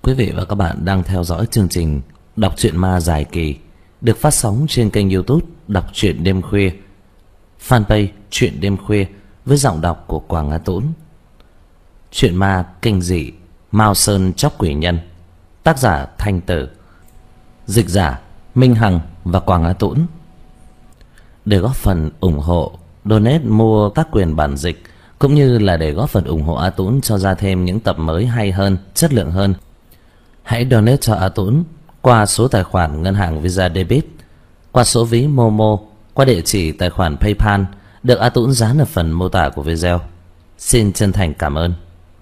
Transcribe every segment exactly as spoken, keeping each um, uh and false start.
Quý vị và các bạn đang theo dõi chương trình Đọc truyện ma dài kỳ được phát sóng trên kênh YouTube Đọc truyện đêm khuya, fanpage Truyện đêm khuya với giọng đọc của Quảng Á Tũng. Truyện ma kinh dị Mao Sơn Chóc Quỷ Nhân, tác giả Thanh Tử, dịch giả Minh Hằng và Quảng Á Tũng. Để góp phần ủng hộ, donate mua các quyền bản dịch cũng như là để góp phần ủng hộ A Tũng cho ra thêm những tập mới hay hơn, chất lượng hơn, hãy donate cho A Tũng qua số tài khoản ngân hàng Visa Debit, qua số ví Momo, qua địa chỉ tài khoản PayPal được A Tũng dán ở phần mô tả của video. Xin chân thành cảm ơn.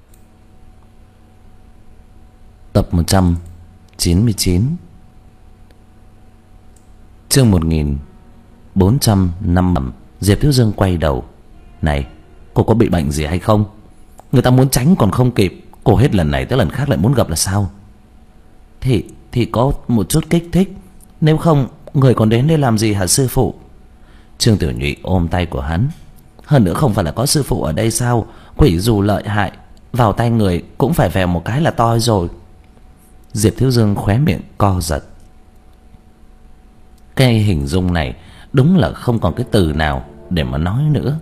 Tập một trăm chín mươi chín, chương một nghìn bốn trăm năm. Diệp Thiếu Dương quay đầu. Này, cô có bị bệnh gì hay không? Người ta muốn tránh còn không kịp, cô hết lần này tới lần khác lại muốn gặp là sao? Thì thì có một chút kích thích, nếu không người còn đến đây làm gì hả sư phụ? Trương Tiểu Nhụy ôm tay của hắn. Hơn nữa không phải là có sư phụ ở đây sao? Quỷ dù lợi hại, vào tay người cũng phải vèo một cái là toi rồi. Diệp Thiếu Dương khóe miệng co giật. Cái hình dung này đúng là không còn cái từ nào để mà nói nữa.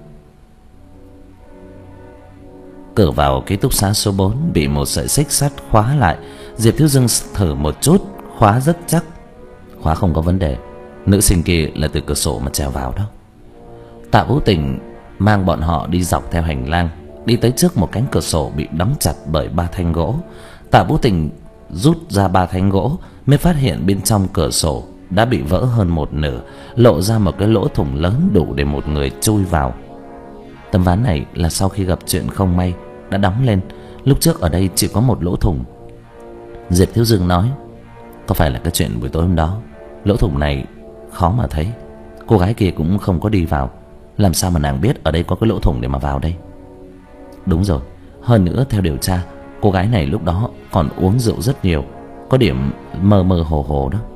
Cửa vào ký túc xá số bốn bị một sợi xích sắt khóa lại. Diệp Thiếu Dương thử một chút, khóa rất chắc. Khóa không có vấn đề. Nữ sinh kia là từ cửa sổ mà trèo vào đó. Tạ Vũ Tình mang bọn họ đi dọc theo hành lang, đi tới trước một cánh cửa sổ bị đóng chặt bởi ba thanh gỗ. Tạ Vũ Tình rút ra ba thanh gỗ mới phát hiện bên trong cửa sổ đã bị vỡ hơn một nửa, lộ ra một cái lỗ thủng lớn đủ để một người chui vào. Tấm ván này là sau khi gặp chuyện không may đã đóng lên, lúc trước ở đây chỉ có một lỗ thủng. Diệp Thiếu Dương nói, có phải là cái chuyện buổi tối hôm đó, lỗ thủng này khó mà thấy. Cô gái kia cũng không có đi vào, làm sao mà nàng biết ở đây có cái lỗ thủng để mà vào đây? Đúng rồi, hơn nữa theo điều tra, cô gái này lúc đó còn uống rượu rất nhiều, có điểm mơ mơ hồ hồ đó.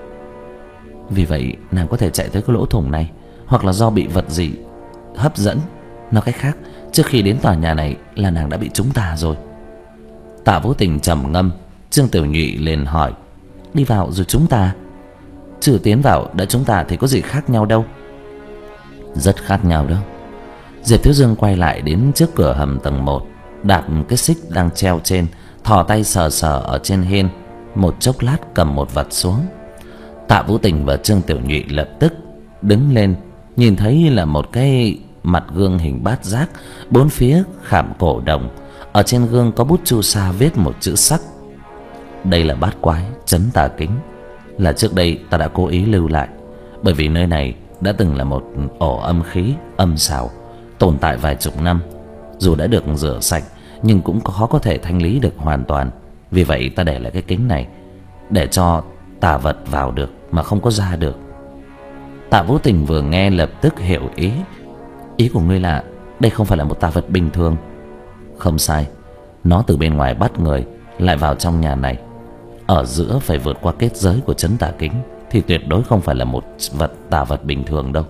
Vì vậy nàng có thể chạy tới cái lỗ thủng này, hoặc là do bị vật gì hấp dẫn. Nói cách khác, trước khi đến tòa nhà này là nàng đã bị trúng tà rồi. Tạ Vũ Tình trầm ngâm. Trương Tiểu Nhụy liền hỏi, đi vào rồi trúng tà? Chưa tiến vào đã trúng tà thì có gì khác nhau đâu. Rất khác nhau đó. Diệp Thiếu Dương quay lại đến trước cửa hầm tầng một, đạp cái xích đang treo trên, thò tay sờ sờ ở trên hiên, một chốc lát cầm một vật xuống. Tạ Vũ Tình và Trương Tiểu Nhụy lập tức đứng lên, nhìn thấy là một cái mặt gương hình bát giác, bốn phía khảm cổ đồng. Ở trên gương có bút chu sa viết một chữ sắc. Đây là bát quái trấn tà kính, là trước đây ta đã cố ý lưu lại, bởi vì nơi này đã từng là một ổ âm khí âm xảo, tồn tại vài chục năm. Dù đã được rửa sạch nhưng cũng khó có thể thanh lý được hoàn toàn. Vì vậy ta để lại cái kính này để cho tà vật vào được mà không có ra được. Tạ Vũ Tình vừa nghe lập tức hiểu ý. Ý của ngươi là đây không phải là một tà vật bình thường? Không sai, nó từ bên ngoài bắt người lại vào trong nhà này, ở giữa phải vượt qua kết giới của trấn tà kính, thì tuyệt đối không phải là một vật tà vật bình thường đâu.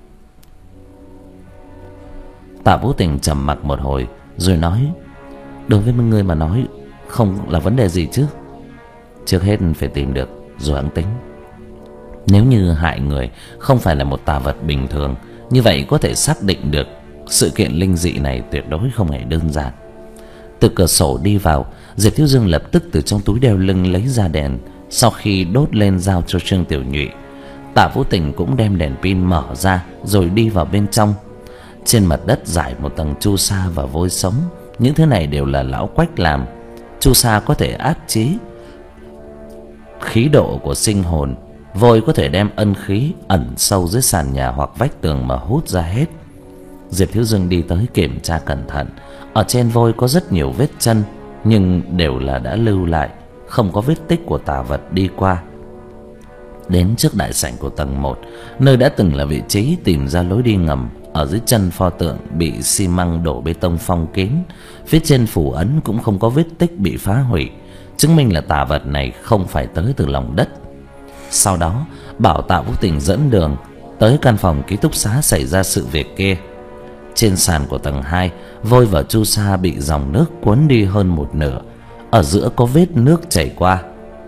Tạ Vũ Tình trầm mặc một hồi rồi nói, đối với ngươi mà nói không là vấn đề gì chứ. Trước hết phải tìm được rồi hãng tính. Nếu như hại người không phải là một tà vật bình thường, như vậy có thể xác định được sự kiện linh dị này tuyệt đối không hề đơn giản. Từ cửa sổ đi vào, Diệp Thiếu Dương lập tức từ trong túi đeo lưng lấy ra đèn, sau khi đốt lên giao cho Trương Tiểu Nhụy. Tạ Vũ Tình cũng đem đèn pin mở ra rồi đi vào bên trong. Trên mặt đất rải một tầng chu sa và vôi sống. Những thứ này đều là lão Quách làm. Chu sa có thể áp chế khí độ của sinh hồn, vôi có thể đem ân khí ẩn sâu dưới sàn nhà hoặc vách tường mà hút ra hết. Diệp Thiếu Dương đi tới kiểm tra cẩn thận. Ở trên vôi có rất nhiều vết chân, nhưng đều là đã lưu lại, không có vết tích của tà vật đi qua. Đến trước đại sảnh của tầng một, nơi đã từng là vị trí tìm ra lối đi ngầm, ở dưới chân pho tượng bị xi măng đổ bê tông phong kín. Phía trên phủ ấn cũng không có vết tích bị phá hủy, chứng minh là tà vật này không phải tới từ lòng đất. Sau đó bảo Tạ Vũ Tình dẫn đường tới căn phòng ký túc xá xảy ra sự việc kia. Trên sàn của tầng hai, vôi và chu sa bị dòng nước cuốn đi hơn một nửa. ở giữa có vết nước chảy qua.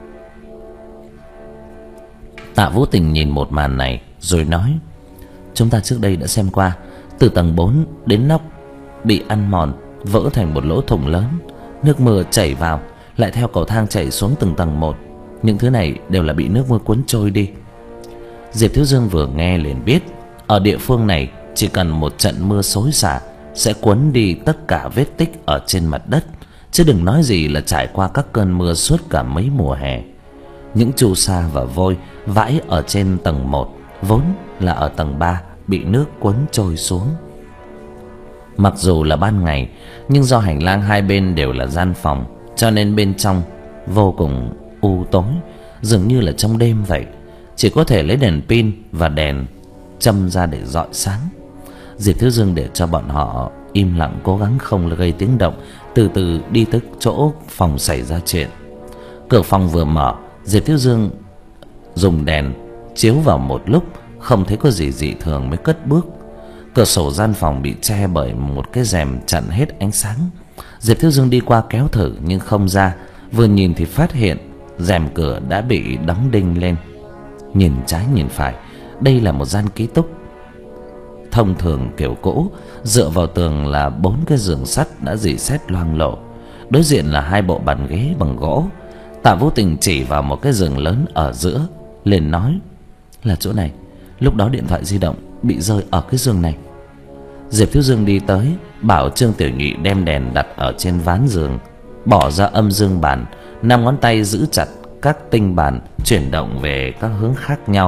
Tạ Vũ Tình nhìn một màn này rồi nói: chúng ta trước đây đã xem qua, từ tầng bốn đến nóc bị ăn mòn, vỡ thành một lỗ thủng lớn. Nước mưa chảy vào, lại theo cầu thang chảy xuống từng tầng một. Những thứ này đều là bị nước mưa cuốn trôi đi. Diệp Thiếu Dương vừa nghe liền biết, ở địa phương này chỉ cần một trận mưa xối xả sẽ cuốn đi tất cả vết tích ở trên mặt đất, chứ đừng nói gì là trải qua các cơn mưa suốt cả mấy mùa hè. Những chu sa và vôi vãi ở trên tầng một vốn là ở tầng ba bị nước cuốn trôi xuống. Mặc dù là ban ngày, nhưng do hành lang hai bên đều là gian phòng, cho nên bên trong vô cùng u tối, dường như là trong đêm vậy. Chỉ có thể lấy đèn pin và đèn châm ra để rọi sáng. Diệp Thiếu Dương để cho bọn họ im lặng, cố gắng không gây tiếng động, từ từ đi tới chỗ phòng xảy ra chuyện. Cửa phòng vừa mở, Diệp Thiếu Dương dùng đèn chiếu vào một lúc, không thấy có gì dị thường mới cất bước. Cửa sổ gian phòng bị che bởi một cái rèm chặn hết ánh sáng. Diệp Thiếu Dương đi qua kéo thử nhưng không ra, vừa nhìn thì phát hiện rèm cửa đã bị đóng đinh lên. Nhìn trái nhìn phải, đây là một gian ký túc thông thường kiểu cũ, dựa vào tường là bốn cái giường sắt đã rỉ sét loang lổ, đối diện là hai bộ bàn ghế bằng gỗ. Tạ Vũ Tình chỉ vào một cái giường lớn ở giữa, liền nói: là chỗ này, lúc đó điện thoại di động bị rơi ở cái giường này. Diệp Thiếu Dương đi tới, bảo Trương Tiểu Nhị đem đèn đặt ở trên ván giường, bỏ ra âm dương bàn, năm ngón tay giữ chặt các tinh bàn, chuyển động về các hướng khác nhau.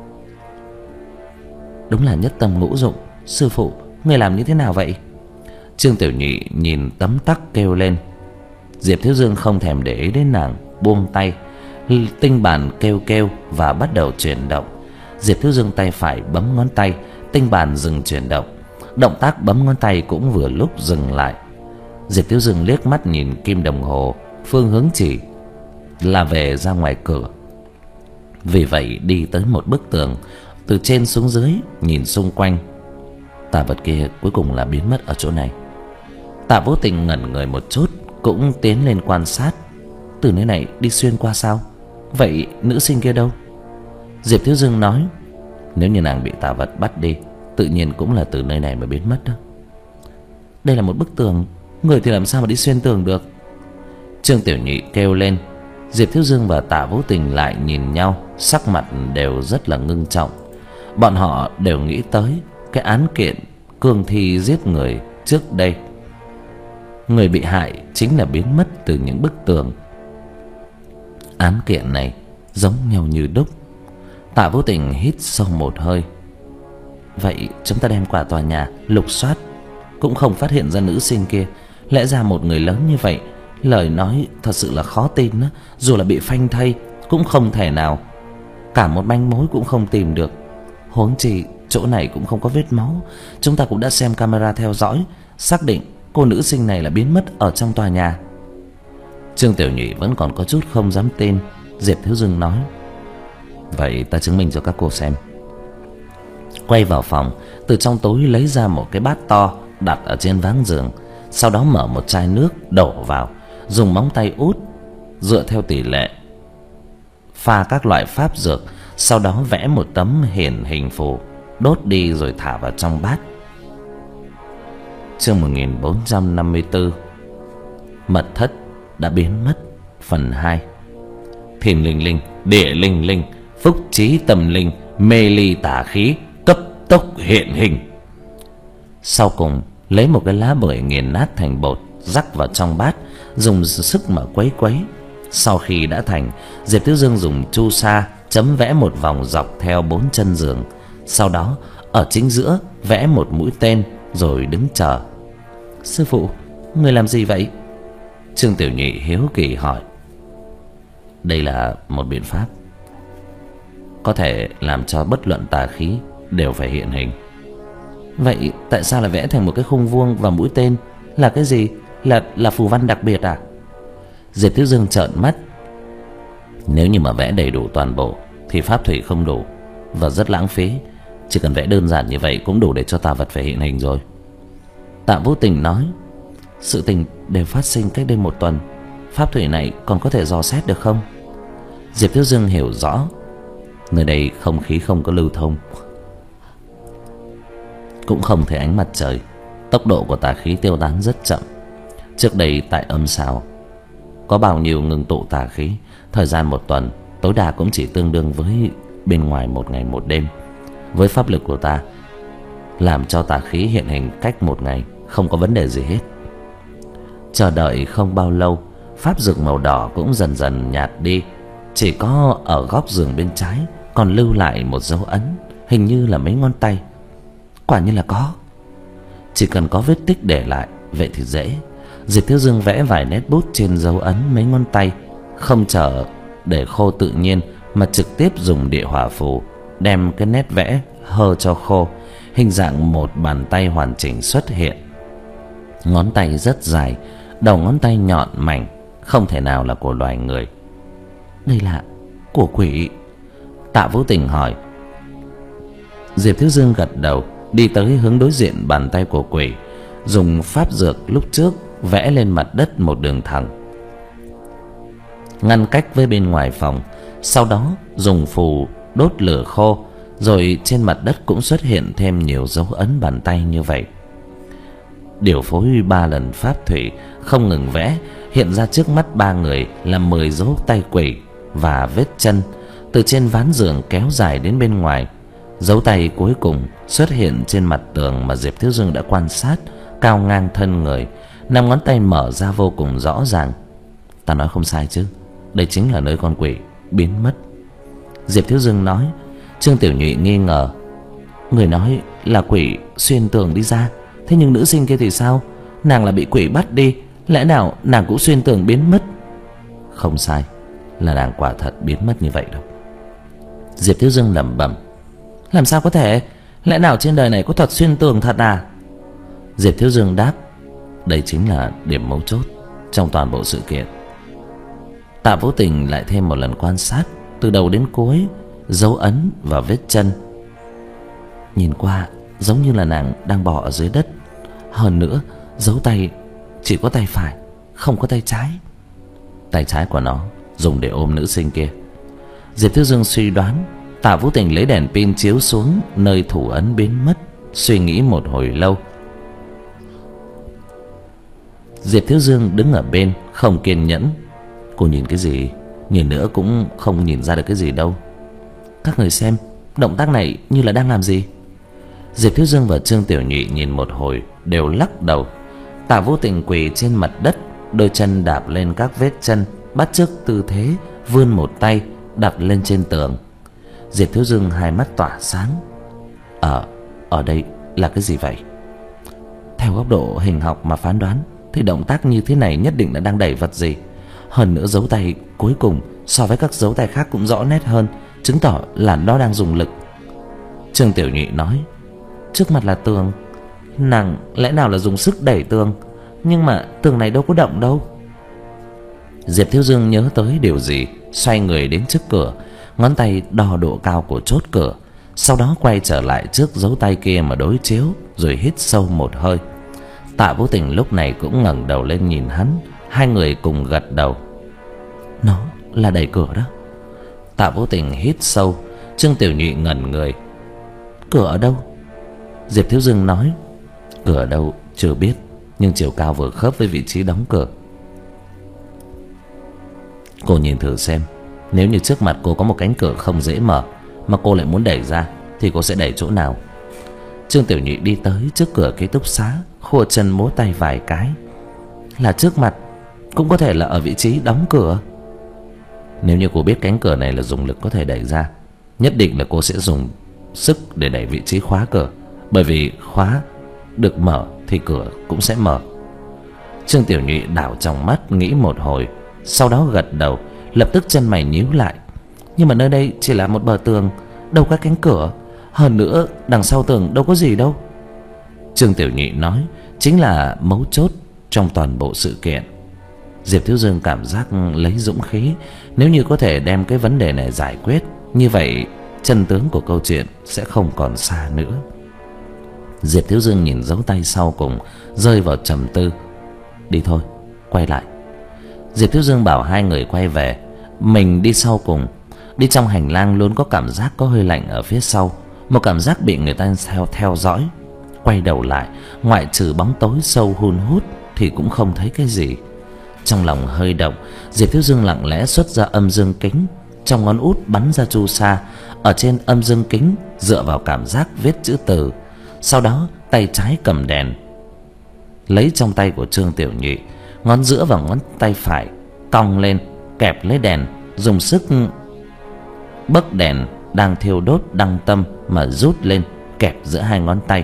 Đúng là nhất tâm ngũ dụng. Sư phụ, người làm như thế nào vậy? Trương Tiểu Nhị nhìn tấm tắc kêu lên. Diệp Thiếu Dương không thèm để ý đến nàng, buông tay. Tinh bàn kêu kêu và bắt đầu chuyển động. Diệp Thiếu Dương tay phải bấm ngón tay, tinh bàn dừng chuyển động. Động tác bấm ngón tay cũng vừa lúc dừng lại. Diệp Thiếu Dương liếc mắt nhìn kim đồng hồ, phương hướng chỉ là về ra ngoài cửa. Vì vậy đi tới một bức tường, từ trên xuống dưới nhìn xung quanh. Tà vật kia cuối cùng là biến mất ở chỗ này. Tạ Vũ Tình ngẩn người một chút, cũng tiến lên quan sát. Từ nơi này đi xuyên qua sao? Vậy nữ sinh kia đâu? Diệp Thiếu Dương nói: nếu như nàng bị tà vật bắt đi, tự nhiên cũng là từ nơi này mà biến mất đó. Đây là một bức tường, người thì làm sao mà đi xuyên tường được? Trương Tiểu Nhị kêu lên. Diệp Thiếu Dương và Tạ Vũ Tình lại nhìn nhau, sắc mặt đều rất là ngưng trọng. Bọn họ đều nghĩ tới cái án kiện cương thi giết người trước đây. Người bị hại chính là biến mất từ những bức tường. Án kiện này giống nhau như đúc. Tạ Vũ Tình hít sâu một hơi. Vậy chúng ta đem qua tòa nhà lục soát, cũng không phát hiện ra nữ sinh kia. Lẽ ra một người lớn như vậy, lời nói thật sự là khó tin đó. Dù là bị phanh thây cũng không thể nào, cả một manh mối cũng không tìm được. Huống chi chỗ này cũng không có vết máu. Chúng ta cũng đã xem camera theo dõi, xác định cô nữ sinh này là biến mất ở trong tòa nhà. Trương Tiểu Nhị vẫn còn có chút không dám tin. Diệp Thiếu Dương nói: vậy ta chứng minh cho các cô xem. Quay vào phòng, từ trong túi lấy ra một cái bát to đặt ở trên ván giường, sau đó mở một chai nước đổ vào, dùng móng tay út dựa theo tỷ lệ pha các loại pháp dược, sau đó vẽ một tấm hiển hình phù, đốt đi rồi thả vào trong bát. Chương một nghìn bốn trăm năm mươi tư, mật thất đã biến mất, phần hai. Thiên linh linh, địa linh linh, phúc trí tâm linh, mê ly tà khí, cấp tốc hiện hình. Sau cùng lấy một cái lá bưởi nghiền nát thành bột, rắc vào trong bát, dùng sức mà quấy quấy. Sau khi đã thành, Diệp Thiếu Dương dùng chu sa chấm vẽ một vòng dọc theo bốn chân giường, sau đó ở chính giữa vẽ một mũi tên rồi đứng chờ. Sư phụ, người làm gì vậy? Trương Tiểu Nhị hiếu kỳ hỏi. Đây là một biện pháp có thể làm cho bất luận tà khí đều phải hiện hình. Vậy tại sao lại vẽ thành một cái khung vuông và mũi tên? Là cái gì? Là là phù văn đặc biệt à? Diệp Thiếu Dương trợn mắt. Nếu như mà vẽ đầy đủ toàn bộ thì pháp thủy không đủ và rất lãng phí. Chỉ cần vẽ đơn giản như vậy cũng đủ để cho tà vật phải hiện hình rồi. Tạ Vũ Tình nói: sự tình đều phát sinh cách đây một tuần, pháp thủy này còn có thể dò xét được không? Diệp Thiếu Dương hiểu rõ, nơi đây không khí không có lưu thông, cũng không thấy ánh mặt trời. Tốc độ của tà khí tiêu tán rất chậm. Trước đây tại âm sào có bao nhiêu ngưng tụ tà khí, thời gian một tuần tối đa cũng chỉ tương đương với bên ngoài một ngày một đêm. Với pháp lực của ta, làm cho tà khí hiện hình cách một ngày không có vấn đề gì hết. Chờ đợi không bao lâu, pháp dược màu đỏ cũng dần dần nhạt đi. Chỉ có ở góc giường bên trái còn lưu lại một dấu ấn, hình như là mấy ngón tay. Quả nhiên là có. Chỉ cần có vết tích để lại, vậy thì dễ. Diệp Thiếu Dương vẽ vài nét bút trên dấu ấn mấy ngón tay, không chờ để khô tự nhiên mà trực tiếp dùng địa hỏa phù đem cái nét vẽ hơ cho khô. Hình dạng một bàn tay hoàn chỉnh xuất hiện. Ngón tay rất dài, đầu ngón tay nhọn mảnh, không thể nào là của loài người. Đây là của quỷ? Tạ Vũ Tình hỏi. Diệp Thiếu Dương gật đầu, đi tới hướng đối diện bàn tay của quỷ, dùng pháp dược lúc trước vẽ lên mặt đất một đường thẳng, ngăn cách với bên ngoài phòng. Sau đó dùng phù đốt lửa khô, rồi trên mặt đất cũng xuất hiện thêm nhiều dấu ấn bàn tay như vậy. Điều phối ba lần pháp thủy không ngừng vẽ, hiện ra trước mắt ba người là mười dấu tay quỷ và vết chân từ trên ván giường kéo dài đến bên ngoài. Dấu tay cuối cùng xuất hiện trên mặt tường mà Diệp Thiếu Dương đã quan sát, cao ngang thân người, năm ngón tay mở ra vô cùng rõ ràng. Ta nói không sai chứ? Đây chính là nơi con quỷ biến mất. Diệp Thiếu Dương nói. Trương Tiểu Nhụy nghi ngờ. Người nói là quỷ xuyên tường đi ra, thế nhưng nữ sinh kia thì sao? Nàng là bị quỷ bắt đi, lẽ nào nàng cũng xuyên tường biến mất? Không sai, là nàng quả thật biến mất như vậy đâu. Diệp Thiếu Dương lẩm bẩm. Làm sao có thể? Lẽ nào trên đời này có thuật xuyên tường thật à? Diệp Thiếu Dương đáp. Đây chính là điểm mấu chốt trong toàn bộ sự kiện. Tạ Vũ Tình lại thêm một lần quan sát từ đầu đến cuối dấu ấn và vết chân. Nhìn qua giống như là nàng đang bò ở dưới đất. Hơn nữa dấu tay chỉ có tay phải, không có tay trái. Tay trái của nó dùng để ôm nữ sinh kia. Diệp Thiếu Dương suy đoán. Tạ Vũ Tình lấy đèn pin chiếu xuống nơi thủ ấn biến mất, suy nghĩ một hồi lâu. Diệp Thiếu Dương đứng ở bên không kiên nhẫn. Cô nhìn cái gì? Nhìn nữa cũng không nhìn ra được cái gì đâu. Các người xem, động tác này như là đang làm gì? Diệp Thiếu Dương và Trương Tiểu Nhụy nhìn một hồi đều lắc đầu. Tạ Vũ Tình quỳ trên mặt đất, đôi chân đạp lên các vết chân, bắt chước tư thế vươn một tay đặt lên trên tường. Diệp Thiếu Dương hai mắt tỏa sáng. Ở ở đây là cái gì vậy? Theo góc độ hình học mà phán đoán thì động tác như thế này nhất định là đang đẩy vật gì. Hơn nữa dấu tay cuối cùng so với các dấu tay khác cũng rõ nét hơn, chứng tỏ là nó đang dùng lực. Trương Tiểu Nhụy nói. Trước mặt là tường, nàng lẽ nào là dùng sức đẩy tường? Nhưng mà tường này đâu có động đâu. Diệp Thiếu Dương nhớ tới điều gì, xoay người đến trước cửa, ngón tay đo độ cao của chốt cửa, sau đó quay trở lại trước dấu tay kia mà đối chiếu, rồi hít sâu một hơi. Tạ Vũ Tình lúc này cũng ngẩng đầu lên nhìn hắn, hai người cùng gật đầu. Nó là đẩy cửa đó. Tạ Vũ Tình hít sâu. Trương Tiểu Nhụy ngẩn người. Cửa ở đâu? Diệp Thiếu Dương nói. Cửa ở đâu chưa biết, nhưng chiều cao vừa khớp với vị trí đóng cửa. Cô nhìn thử xem, nếu như trước mặt cô có một cánh cửa không dễ mở mà cô lại muốn đẩy ra thì cô sẽ đẩy chỗ nào? Trương Tiểu Nhụy đi tới trước cửa ký túc xá, khua chân múa tay vài cái. Là trước mặt, cũng có thể là ở vị trí đóng cửa. Nếu như cô biết cánh cửa này là dùng lực có thể đẩy ra, nhất định là cô sẽ dùng sức để đẩy vị trí khóa cửa. Bởi vì khóa được mở thì cửa cũng sẽ mở. Trương Tiểu Nhụy đảo trong mắt nghĩ một hồi, sau đó gật đầu, lập tức chân mày nhíu lại. Nhưng mà nơi đây chỉ là một bờ tường, đâu có cánh cửa. Hơn nữa đằng sau tường đâu có gì đâu. Trương Tiểu Nhụy nói. Chính là mấu chốt trong toàn bộ sự kiện. Diệp Thiếu Dương cảm giác lấy dũng khí. Nếu như có thể đem cái vấn đề này giải quyết, như vậy chân tướng của câu chuyện sẽ không còn xa nữa. Diệp Thiếu Dương nhìn dấu tay sau cùng, rơi vào trầm tư. Đi thôi, quay lại. Diệp Thiếu Dương bảo hai người quay về, mình đi sau cùng. Đi trong hành lang luôn có cảm giác có hơi lạnh ở phía sau, một cảm giác bị người ta theo theo dõi. Quay đầu lại, ngoại trừ bóng tối sâu hun hút thì cũng không thấy cái gì. Trong lòng hơi động, Diệp Thiếu Dương lặng lẽ xuất ra âm dương kính, trong ngón út bắn ra chu sa, ở trên âm dương kính dựa vào cảm giác viết chữ từ. Sau đó tay trái cầm đèn, lấy trong tay của Trương Tiểu Nhị, ngón giữa và ngón tay phải cong lên kẹp lấy đèn, dùng sức bấc đèn đang thiêu đốt đăng tâm mà rút lên kẹp giữa hai ngón tay.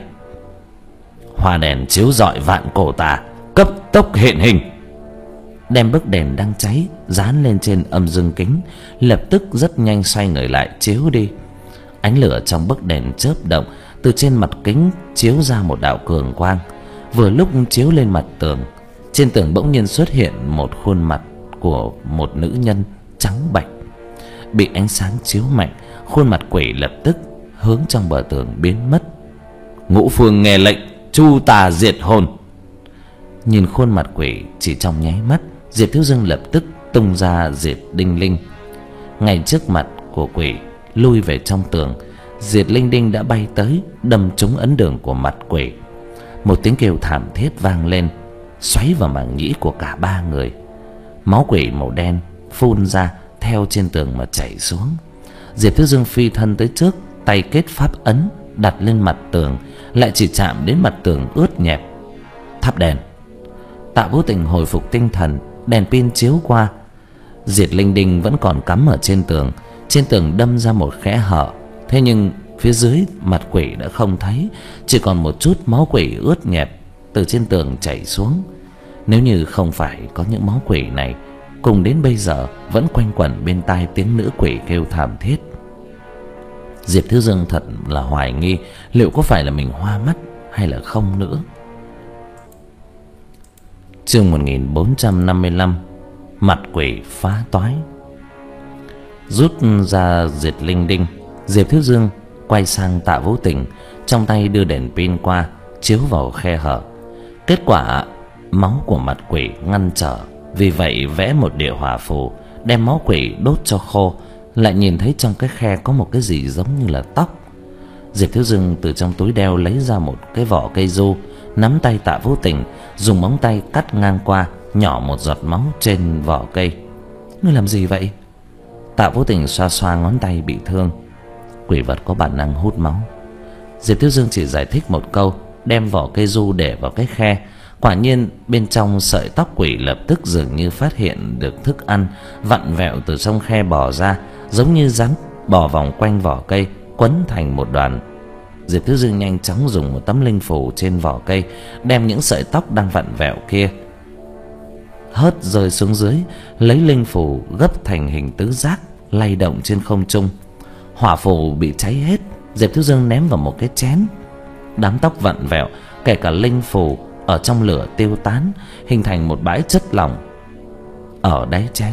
Hoa đèn chiếu rọi vạn cổ tà, cấp tốc hiện hình. Đem bức đèn đang cháy dán lên trên âm dương kính, lập tức rất nhanh xoay người lại chiếu đi. Ánh lửa trong bức đèn chớp động, từ trên mặt kính chiếu ra một đạo cường quang. Vừa lúc chiếu lên mặt tường, trên tường bỗng nhiên xuất hiện một khuôn mặt của một nữ nhân trắng bạch. Bị ánh sáng chiếu mạnh, khuôn mặt quỷ lập tức hướng trong bờ tường biến mất. Ngũ Phương nghe lệnh, chu tà diệt hồn. Nhìn khuôn mặt quỷ chỉ trong nháy mắt, Diệp Thiếu Dương lập tức tung ra diệt đinh linh. Ngay trước mặt của quỷ lui về trong tường, diệt linh đinh đã bay tới đâm trúng ấn đường của mặt quỷ. Một tiếng kêu thảm thiết vang lên, xoáy vào màng nhĩ của cả ba người. Máu quỷ màu đen phun ra theo trên tường mà chảy xuống. Diệp Thiếu Dương phi thân tới trước, tay kết pháp ấn đặt lên mặt tường, lại chỉ chạm đến mặt tường ướt nhẹp. Thắp đèn. Tạ Vô Tình hồi phục tinh thần, đèn pin chiếu qua, diệt linh đinh vẫn còn cắm ở trên tường. Trên tường đâm ra một kẽ hở, thế nhưng phía dưới mặt quỷ đã không thấy, chỉ còn một chút máu quỷ ướt nhẹp từ trên tường chảy xuống. Nếu như không phải có những máu quỷ này, cùng đến bây giờ vẫn quanh quẩn bên tai tiếng nữ quỷ kêu thảm thiết. Diệp Thiếu Dương thật là hoài nghi liệu có phải là mình hoa mắt hay là không nữa. Chương một nghìn bốn trăm năm mươi lăm. Mặt quỷ phá toái. Rút ra diệt linh đinh, Diệp Thiếu Dương quay sang Tạ Vô Tình, trong tay đưa đèn pin qua chiếu vào khe hở. Kết quả máu của mặt quỷ ngăn trở, vì vậy vẽ một địa hỏa phù đem máu quỷ đốt cho khô. Lại nhìn thấy trong cái khe có một cái gì giống như là tóc. Diệp Thiếu Dương từ trong túi đeo lấy ra một cái vỏ cây du, nắm tay Tạ Vô Tình, dùng móng tay cắt ngang qua, nhỏ một giọt máu trên vỏ cây. Ngươi làm gì vậy? Tạ Vô Tình xoa xoa ngón tay bị thương. Quỷ vật có bản năng hút máu. Diệp Thiếu Dương chỉ giải thích một câu, đem vỏ cây du để vào cái khe. Quả nhiên bên trong sợi tóc quỷ lập tức dường như phát hiện được thức ăn, vặn vẹo từ trong khe bò ra, giống như rắn bò vòng quanh vỏ cây, quấn thành một đoàn. Diệp Thiếu Dương nhanh chóng dùng một tấm linh phù trên vỏ cây, đem những sợi tóc đang vặn vẹo kia hớt rơi xuống dưới, lấy linh phù gấp thành hình tứ giác, lay động trên không trung. Hỏa phù bị cháy hết, Diệp Thiếu Dương ném vào một cái chén. Đám tóc vặn vẹo, kể cả linh phù ở trong lửa tiêu tán, hình thành một bãi chất lỏng ở đáy chén.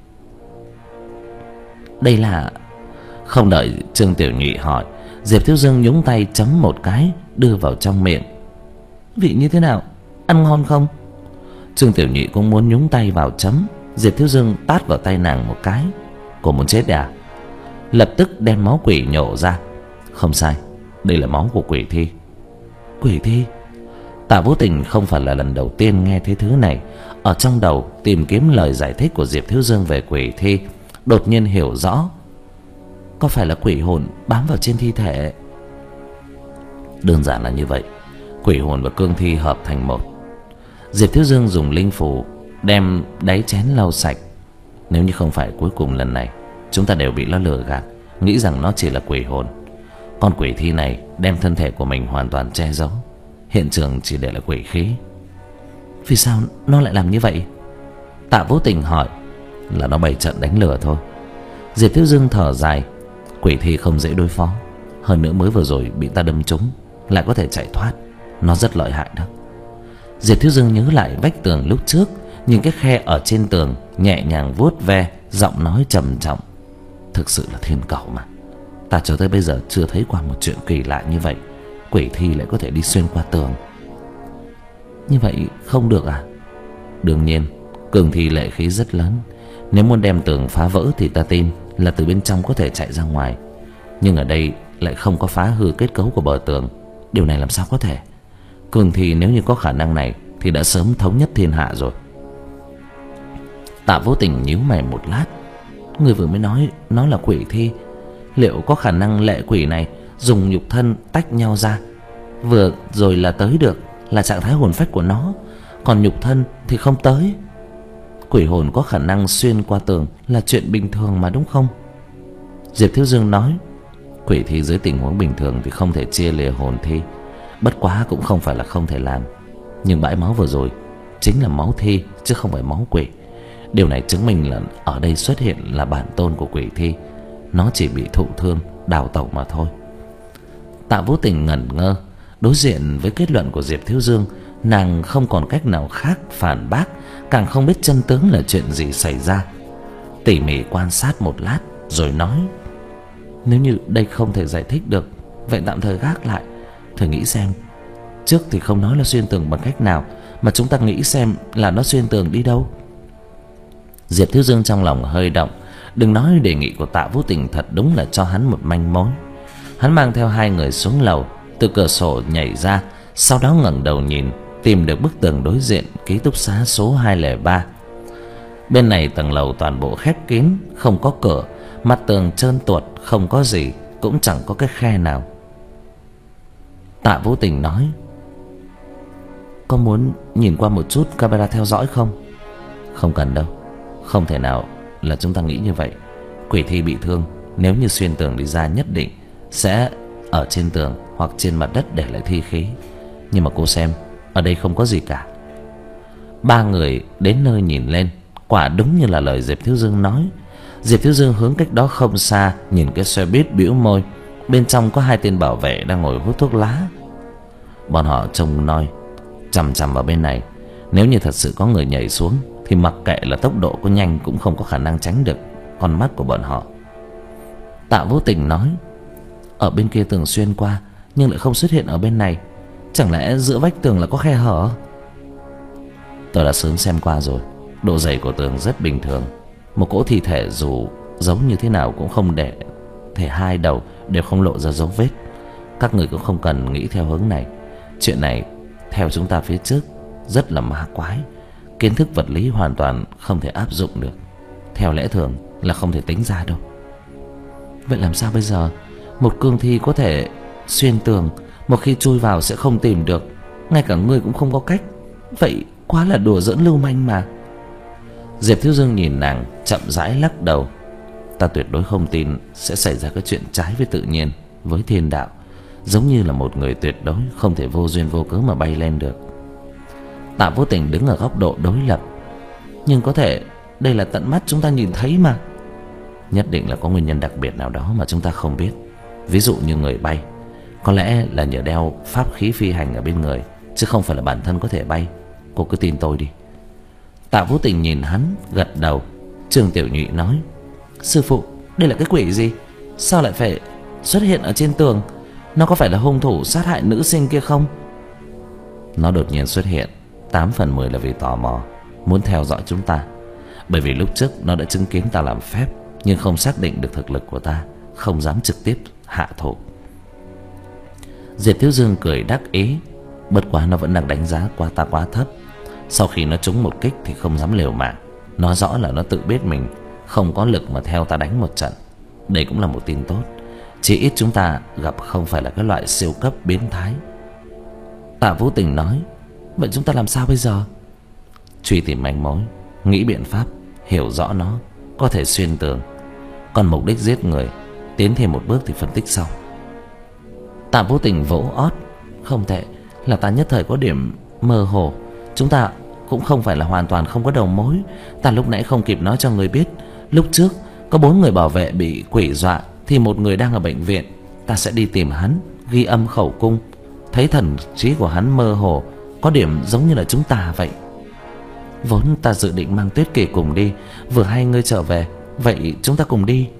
Đây là... Không đợi Trương Tiểu Nhị hỏi, Diệp Thiếu Dương nhúng tay chấm một cái, đưa vào trong miệng. Vị như thế nào? Ăn ngon không? Trương Tiểu Nhị cũng muốn nhúng tay vào chấm. Diệp Thiếu Dương tát vào tay nàng một cái. Cô muốn chết à? Lập tức đem máu quỷ nhổ ra. Không sai, đây là máu của quỷ thi. Quỷ thi? Tạ Vô Tình không phải là lần đầu tiên nghe thấy thứ này. Ở trong đầu tìm kiếm lời giải thích của Diệp Thiếu Dương về quỷ thi, đột nhiên hiểu rõ. Có phải là quỷ hồn bám vào trên thi thể? Đơn giản là như vậy. Quỷ hồn và cương thi hợp thành một. Diệp Thiếu Dương dùng linh phù đem đáy chén lau sạch. Nếu như không phải cuối cùng lần này chúng ta đều bị nó lừa gạt, nghĩ rằng nó chỉ là quỷ hồn. Con quỷ thi này đem thân thể của mình hoàn toàn che giấu, hiện trường chỉ để là quỷ khí. Vì sao nó lại làm như vậy? Tạ Vô Tình hỏi. Là nó bày trận đánh lừa thôi. Diệp Thiếu Dương thở dài. Quỷ thi không dễ đối phó, hơn nữa mới vừa rồi bị ta đâm trúng, lại có thể chạy thoát. Nó rất lợi hại đó. Diệp Thiếu Dương nhớ lại vách tường lúc trước, nhìn cái khe ở trên tường, nhẹ nhàng vuốt ve, giọng nói trầm trọng. Thực sự là thiên cầu mà. Ta cho tới bây giờ chưa thấy qua một chuyện kỳ lạ như vậy. Quỷ thi lại có thể đi xuyên qua tường. Như vậy không được à? Đương nhiên Cường thi lệ khí rất lớn, nếu muốn đem tường phá vỡ thì ta tin là từ bên trong có thể chạy ra ngoài. Nhưng ở đây lại không có phá hư kết cấu của bờ tường. Điều này làm sao có thể? Cường thi nếu như có khả năng này thì đã sớm thống nhất thiên hạ rồi. Tạ Vô Tình nhíu mày một lát. Người vừa mới nói nó là quỷ thi, liệu có khả năng lệ quỷ này dùng nhục thân tách nhau ra? Vừa rồi là tới được là trạng thái hồn phách của nó, còn nhục thân thì không tới. Quỷ hồn có khả năng xuyên qua tường là chuyện bình thường mà, đúng không? Diệp Thiếu Dương nói, quỷ thi dưới tình huống bình thường thì không thể chia lìa hồn thi, bất quá cũng không phải là không thể làm. Nhưng bãi máu vừa rồi chính là máu thi chứ không phải máu quỷ. Điều này chứng minh là ở đây xuất hiện là bản tôn của quỷ thi, nó chỉ bị thụ thương đào tẩu mà thôi. Tạ Vô Tình ngẩn ngơ, đối diện với kết luận của Diệp Thiếu Dương, nàng không còn cách nào khác phản bác, càng không biết chân tướng là chuyện gì xảy ra. Tỉ mỉ quan sát một lát rồi nói, nếu như đây không thể giải thích được, vậy tạm thời gác lại. Thử nghĩ xem, trước thì không nói là xuyên tường bằng cách nào, mà chúng ta nghĩ xem là nó xuyên tường đi đâu. Diệp Thiếu Dương trong lòng hơi động. Đừng nói đề nghị của Tạ Vô Tình thật đúng là cho hắn một manh mối. Hắn mang theo hai người xuống lầu, từ cửa sổ nhảy ra, sau đó ngẩng đầu nhìn, tìm được bức tường đối diện ký túc xá số hai không ba. Bên này tầng lầu toàn bộ khép kín, không có cửa, mặt tường trơn tuột, không có gì, cũng chẳng có cái khe nào. Tạ Vô Tình nói, có muốn nhìn qua một chút camera theo dõi không? Không cần đâu, không thể nào là chúng ta nghĩ như vậy. Quỷ thi bị thương, nếu như xuyên tường đi ra nhất định sẽ ở trên tường hoặc trên mặt đất để lại thi khí. Nhưng mà cô xem, ở đây không có gì cả. Ba người đến nơi nhìn lên, quả đúng như là lời Diệp Thiếu Dương nói. Diệp Thiếu Dương hướng cách đó không xa nhìn cái xe buýt, bĩu môi. Bên trong có hai tên bảo vệ đang ngồi hút thuốc lá. Bọn họ trông noi chằm chằm vào bên này. Nếu như thật sự có người nhảy xuống thì mặc kệ là tốc độ có nhanh cũng không có khả năng tránh được con mắt của bọn họ. Tạ Vô Tình nói, ở bên kia tường xuyên qua nhưng lại không xuất hiện ở bên này, chẳng lẽ giữa vách tường là có khe hở? Tôi đã sớm xem qua rồi, độ dày của tường rất bình thường. Một cỗ thi thể dù giống như thế nào cũng không để thể hai đầu đều không lộ ra dấu vết. Các người cũng không cần nghĩ theo hướng này. Chuyện này theo chúng ta phía trước rất là ma quái, kiến thức vật lý hoàn toàn không thể áp dụng được. Theo lẽ thường là không thể tính ra đâu. Vậy làm sao bây giờ? Một cương thi có thể xuyên tường, một khi chui vào sẽ không tìm được, ngay cả ngươi cũng không có cách. Vậy quá là đùa giỡn lưu manh mà. Diệp Thiếu Dương nhìn nàng chậm rãi lắc đầu. Ta tuyệt đối không tin sẽ xảy ra cái chuyện trái với tự nhiên, với thiên đạo. Giống như là một người tuyệt đối không thể vô duyên vô cớ mà bay lên được. Tạ Vô Tình đứng ở góc độ đối lập. Nhưng có thể đây là tận mắt chúng ta nhìn thấy mà. Nhất định là có nguyên nhân đặc biệt nào đó mà chúng ta không biết. Ví dụ như người bay, có lẽ là nhờ đeo pháp khí phi hành ở bên người, chứ không phải là bản thân có thể bay. Cô cứ tin tôi đi. Tạ Vô Tình nhìn hắn, gật đầu. Trương Tiểu Nhụy nói, sư phụ, đây là cái quỷ gì? Sao lại phải xuất hiện ở trên tường? Nó có phải là hung thủ sát hại nữ sinh kia không? Nó đột nhiên xuất hiện, tám phần mười là vì tò mò, muốn theo dõi chúng ta. Bởi vì lúc trước nó đã chứng kiến ta làm phép, nhưng không xác định được thực lực của ta, không dám trực tiếp hạ thủ. Diệp Thiếu Dương cười đắc ý. Bất quá nó vẫn đang đánh giá qua ta quá thấp. Sau khi nó trúng một kích thì không dám liều mạng. Nó rõ là nó tự biết mình không có lực mà theo ta đánh một trận. Đây cũng là một tin tốt. Chỉ ít chúng ta gặp không phải là cái loại siêu cấp biến thái. Tạ Vô Tình nói, vậy chúng ta làm sao bây giờ? Truy tìm manh mối, nghĩ biện pháp, hiểu rõ nó có thể xuyên tường. Còn mục đích giết người, tiến thêm một bước thì phân tích sau. Tạ Vô Tình vỗ ót, không thể, là ta nhất thời có điểm mơ hồ. Chúng ta cũng không phải là hoàn toàn không có đầu mối. Ta lúc nãy không kịp nói cho người biết, lúc trước có bốn người bảo vệ bị quỷ dọa, thì một người đang ở bệnh viện. Ta sẽ đi tìm hắn, ghi âm khẩu cung. Thấy thần trí của hắn mơ hồ, có điểm giống như là chúng ta vậy. Vốn ta dự định mang Tuyết Kỳ cùng đi, vừa hay ngươi trở về, vậy chúng ta cùng đi.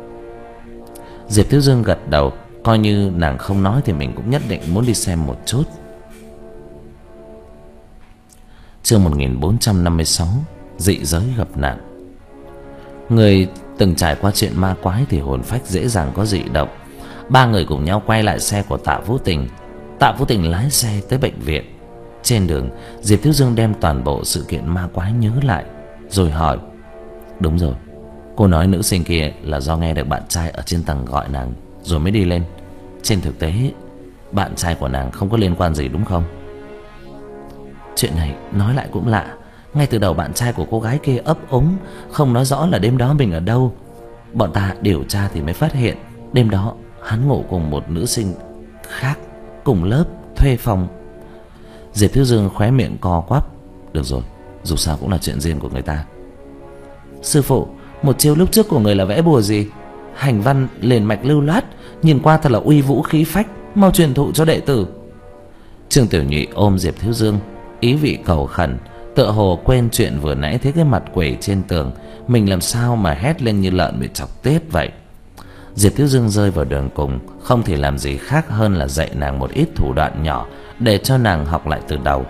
Diệp Thiếu Dương gật đầu, coi như nàng không nói thì mình cũng nhất định muốn đi xem một chút. Chương một nghìn bốn trăm năm mươi sáu, dị giới gặp nạn. Người từng trải qua chuyện ma quái thì hồn phách dễ dàng có dị động. Ba người cùng nhau quay lại xe của Tạ Vũ Tình. Tạ Vũ Tình lái xe tới bệnh viện. Trên đường, Diệp Thiếu Dương đem toàn bộ sự kiện ma quái nhớ lại, rồi hỏi: đúng rồi, cô nói nữ sinh kia là do nghe được bạn trai ở trên tầng gọi nàng rồi mới đi lên. Trên thực tế, bạn trai của nàng không có liên quan gì đúng không? Chuyện này nói lại cũng lạ. Ngay từ đầu bạn trai của cô gái kia ấp úng, không nói rõ là đêm đó mình ở đâu. Bọn ta điều tra thì mới phát hiện đêm đó hắn ngủ cùng một nữ sinh khác cùng lớp thuê phòng. Diệp Thiếu Dương khóe miệng co quắp. Được rồi, dù sao cũng là chuyện riêng của người ta. Sư phụ, một chiêu lúc trước của người là vẽ bùa gì? Hành văn liền mạch lưu loát, nhìn qua thật là uy vũ khí phách, mau truyền thụ cho đệ tử. Trương Tiểu Nhụy ôm Diệp Thiếu Dương, ý vị cầu khẩn, tựa hồ quên chuyện vừa nãy thấy cái mặt quỷ trên tường, mình làm sao mà hét lên như lợn bị chọc tiết vậy. Diệp Thiếu Dương rơi vào đường cùng, không thể làm gì khác hơn là dạy nàng một ít thủ đoạn nhỏ để cho nàng học lại từ đầu.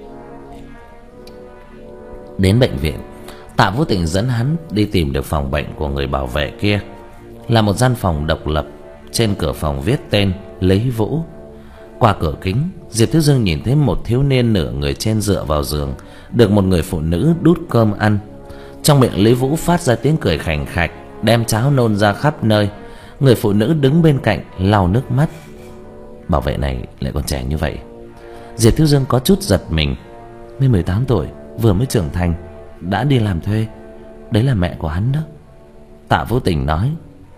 Đến bệnh viện, Tạ Vũ Tình dẫn hắn đi tìm được phòng bệnh của người bảo vệ kia. Là một gian phòng độc lập, trên cửa phòng viết tên Lý Vũ. Qua cửa kính, Diệp Thiếu Dương nhìn thấy một thiếu niên nửa người trên dựa vào giường, được một người phụ nữ đút cơm ăn. Trong miệng Lý Vũ phát ra tiếng cười khành khạch, đem cháo nôn ra khắp nơi. Người phụ nữ đứng bên cạnh lau nước mắt. Bảo vệ này lại còn trẻ như vậy. Diệp Thiếu Dương có chút giật mình. Mới mười tám tuổi, vừa mới trưởng thành, đã đi làm thuê. Đấy là mẹ của hắn đó. Tạ Vũ Tình nói.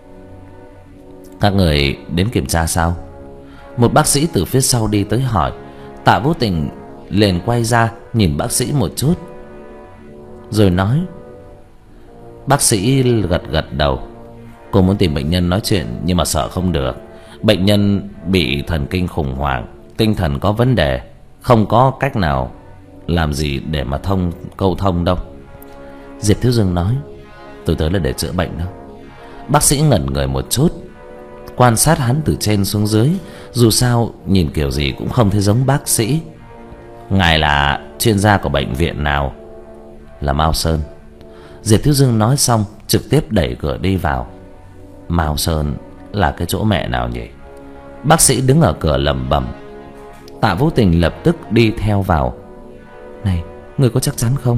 Các người đến kiểm tra sao? Một bác sĩ từ phía sau đi tới hỏi. Tạ Vũ Tình liền quay ra nhìn bác sĩ một chút, rồi nói. Bác sĩ gật gật đầu. Cô muốn tìm bệnh nhân nói chuyện, nhưng mà sợ không được. Bệnh nhân bị thần kinh khủng hoảng, tinh thần có vấn đề, không có cách nào làm gì để mà thông câu thông đâu. Diệp Thiếu Dương nói. Tôi tới là để chữa bệnh đâu. Bác sĩ ngẩn người một chút, quan sát hắn từ trên xuống dưới. Dù sao nhìn kiểu gì cũng không thấy giống bác sĩ. Ngài là chuyên gia của bệnh viện nào? Là Mao Sơn. Diệp Thiếu Dương nói xong trực tiếp đẩy cửa đi vào. Mao Sơn là cái chỗ mẹ nào nhỉ? Bác sĩ đứng ở cửa lẩm bẩm. Tạ Vũ Tình lập tức đi theo vào. Này, người có chắc chắn không?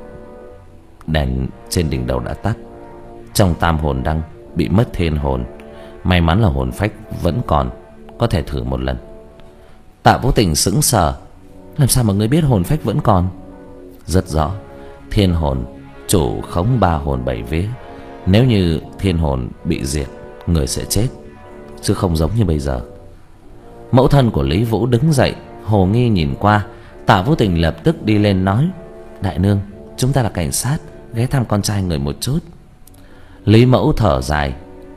Đèn trên đỉnh đầu đã tắt. Trong tam hồn đăng bị mất thiên hồn. May mắn là hồn phách vẫn còn, có thể thử một lần. Tạ Vũ Tình sững sờ. Làm sao mà ngươi biết hồn phách vẫn còn? Rất rõ. Thiên hồn chủ khống ba hồn bảy vía. Nếu như thiên hồn bị diệt, người sẽ chết, chứ không giống như bây giờ. Mẫu thân của Lý Vũ đứng dậy, hồ nghi nhìn qua. Tạ Vũ Tình lập tức đi lên nói. Đại nương, chúng ta là cảnh sát, ghé thăm con trai người một chút. Lý Mẫu thở dài.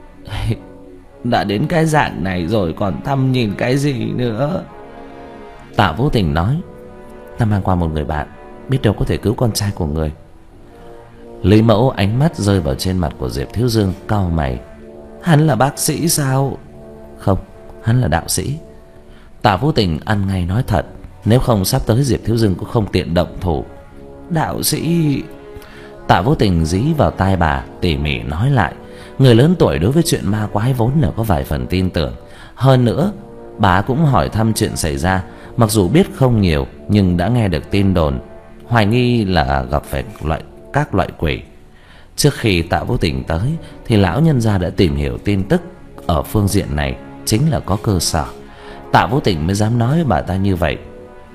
Đã đến cái dạng này rồi còn thăm nhìn cái gì nữa? Tạ Vũ Tình nói. Ta mang qua một người bạn, biết đâu có thể cứu con trai của người. Lý Mẫu ánh mắt rơi vào trên mặt của Diệp Thiếu Dương, cau mày. Hắn là bác sĩ sao? Không, hắn là đạo sĩ. Tạ Vũ Tình ăn ngay nói thật, nếu không sắp tới Diệp Thiếu Dương cũng không tiện động thủ. Đạo sĩ? Tạ Vũ Tình dí vào tai bà, tỉ mỉ nói lại. Người lớn tuổi đối với chuyện ma quái vốn là có vài phần tin tưởng. Hơn nữa, bà cũng hỏi thăm chuyện xảy ra. Mặc dù biết không nhiều, nhưng đã nghe được tin đồn, hoài nghi là gặp phải loại các loại quỷ. Trước khi Tạ Vũ Tình tới thì lão nhân gia đã tìm hiểu tin tức ở phương diện này, chính là có cơ sở. Tạ Vũ Tình mới dám nói với bà ta như vậy.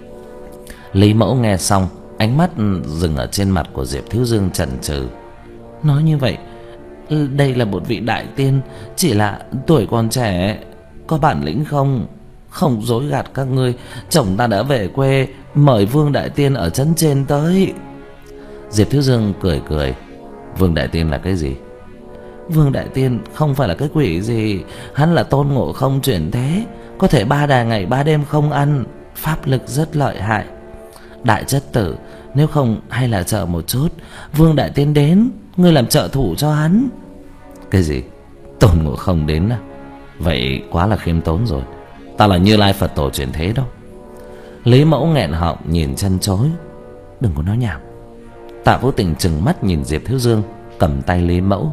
Lý Mẫu nghe xong, ánh mắt dừng ở trên mặt của Diệp Thiếu Dương chần chừ. Nói như vậy, đây là một vị đại tiên, chỉ là tuổi còn trẻ, có bản lĩnh không? Không dối gạt các ngươi, chồng ta đã về quê, mời Vương Đại Tiên ở trấn trên tới. Diệp Thiếu Dương cười cười. Vương Đại Tiên là cái gì? Vương Đại Tiên không phải là cái quỷ gì. Hắn là Tôn Ngộ Không chuyển thế, có thể ba đà ngày ba đêm không ăn, pháp lực rất lợi hại. Đại chất tử, nếu không hay là chờ một chút, Vương Đại Tiên đến, ngươi làm trợ thủ cho hắn. Cái gì? Tôn Ngộ Không đến à? Vậy quá là khiêm tốn rồi. Ta là Như Lai Phật Tổ chuyển thế đâu. Lý Mẫu nghẹn họng nhìn chân chối. Đừng có nói nhảm. Tạ Vũ Tình trừng mắt nhìn Diệp Thiếu Dương, cầm tay Lý Mẫu.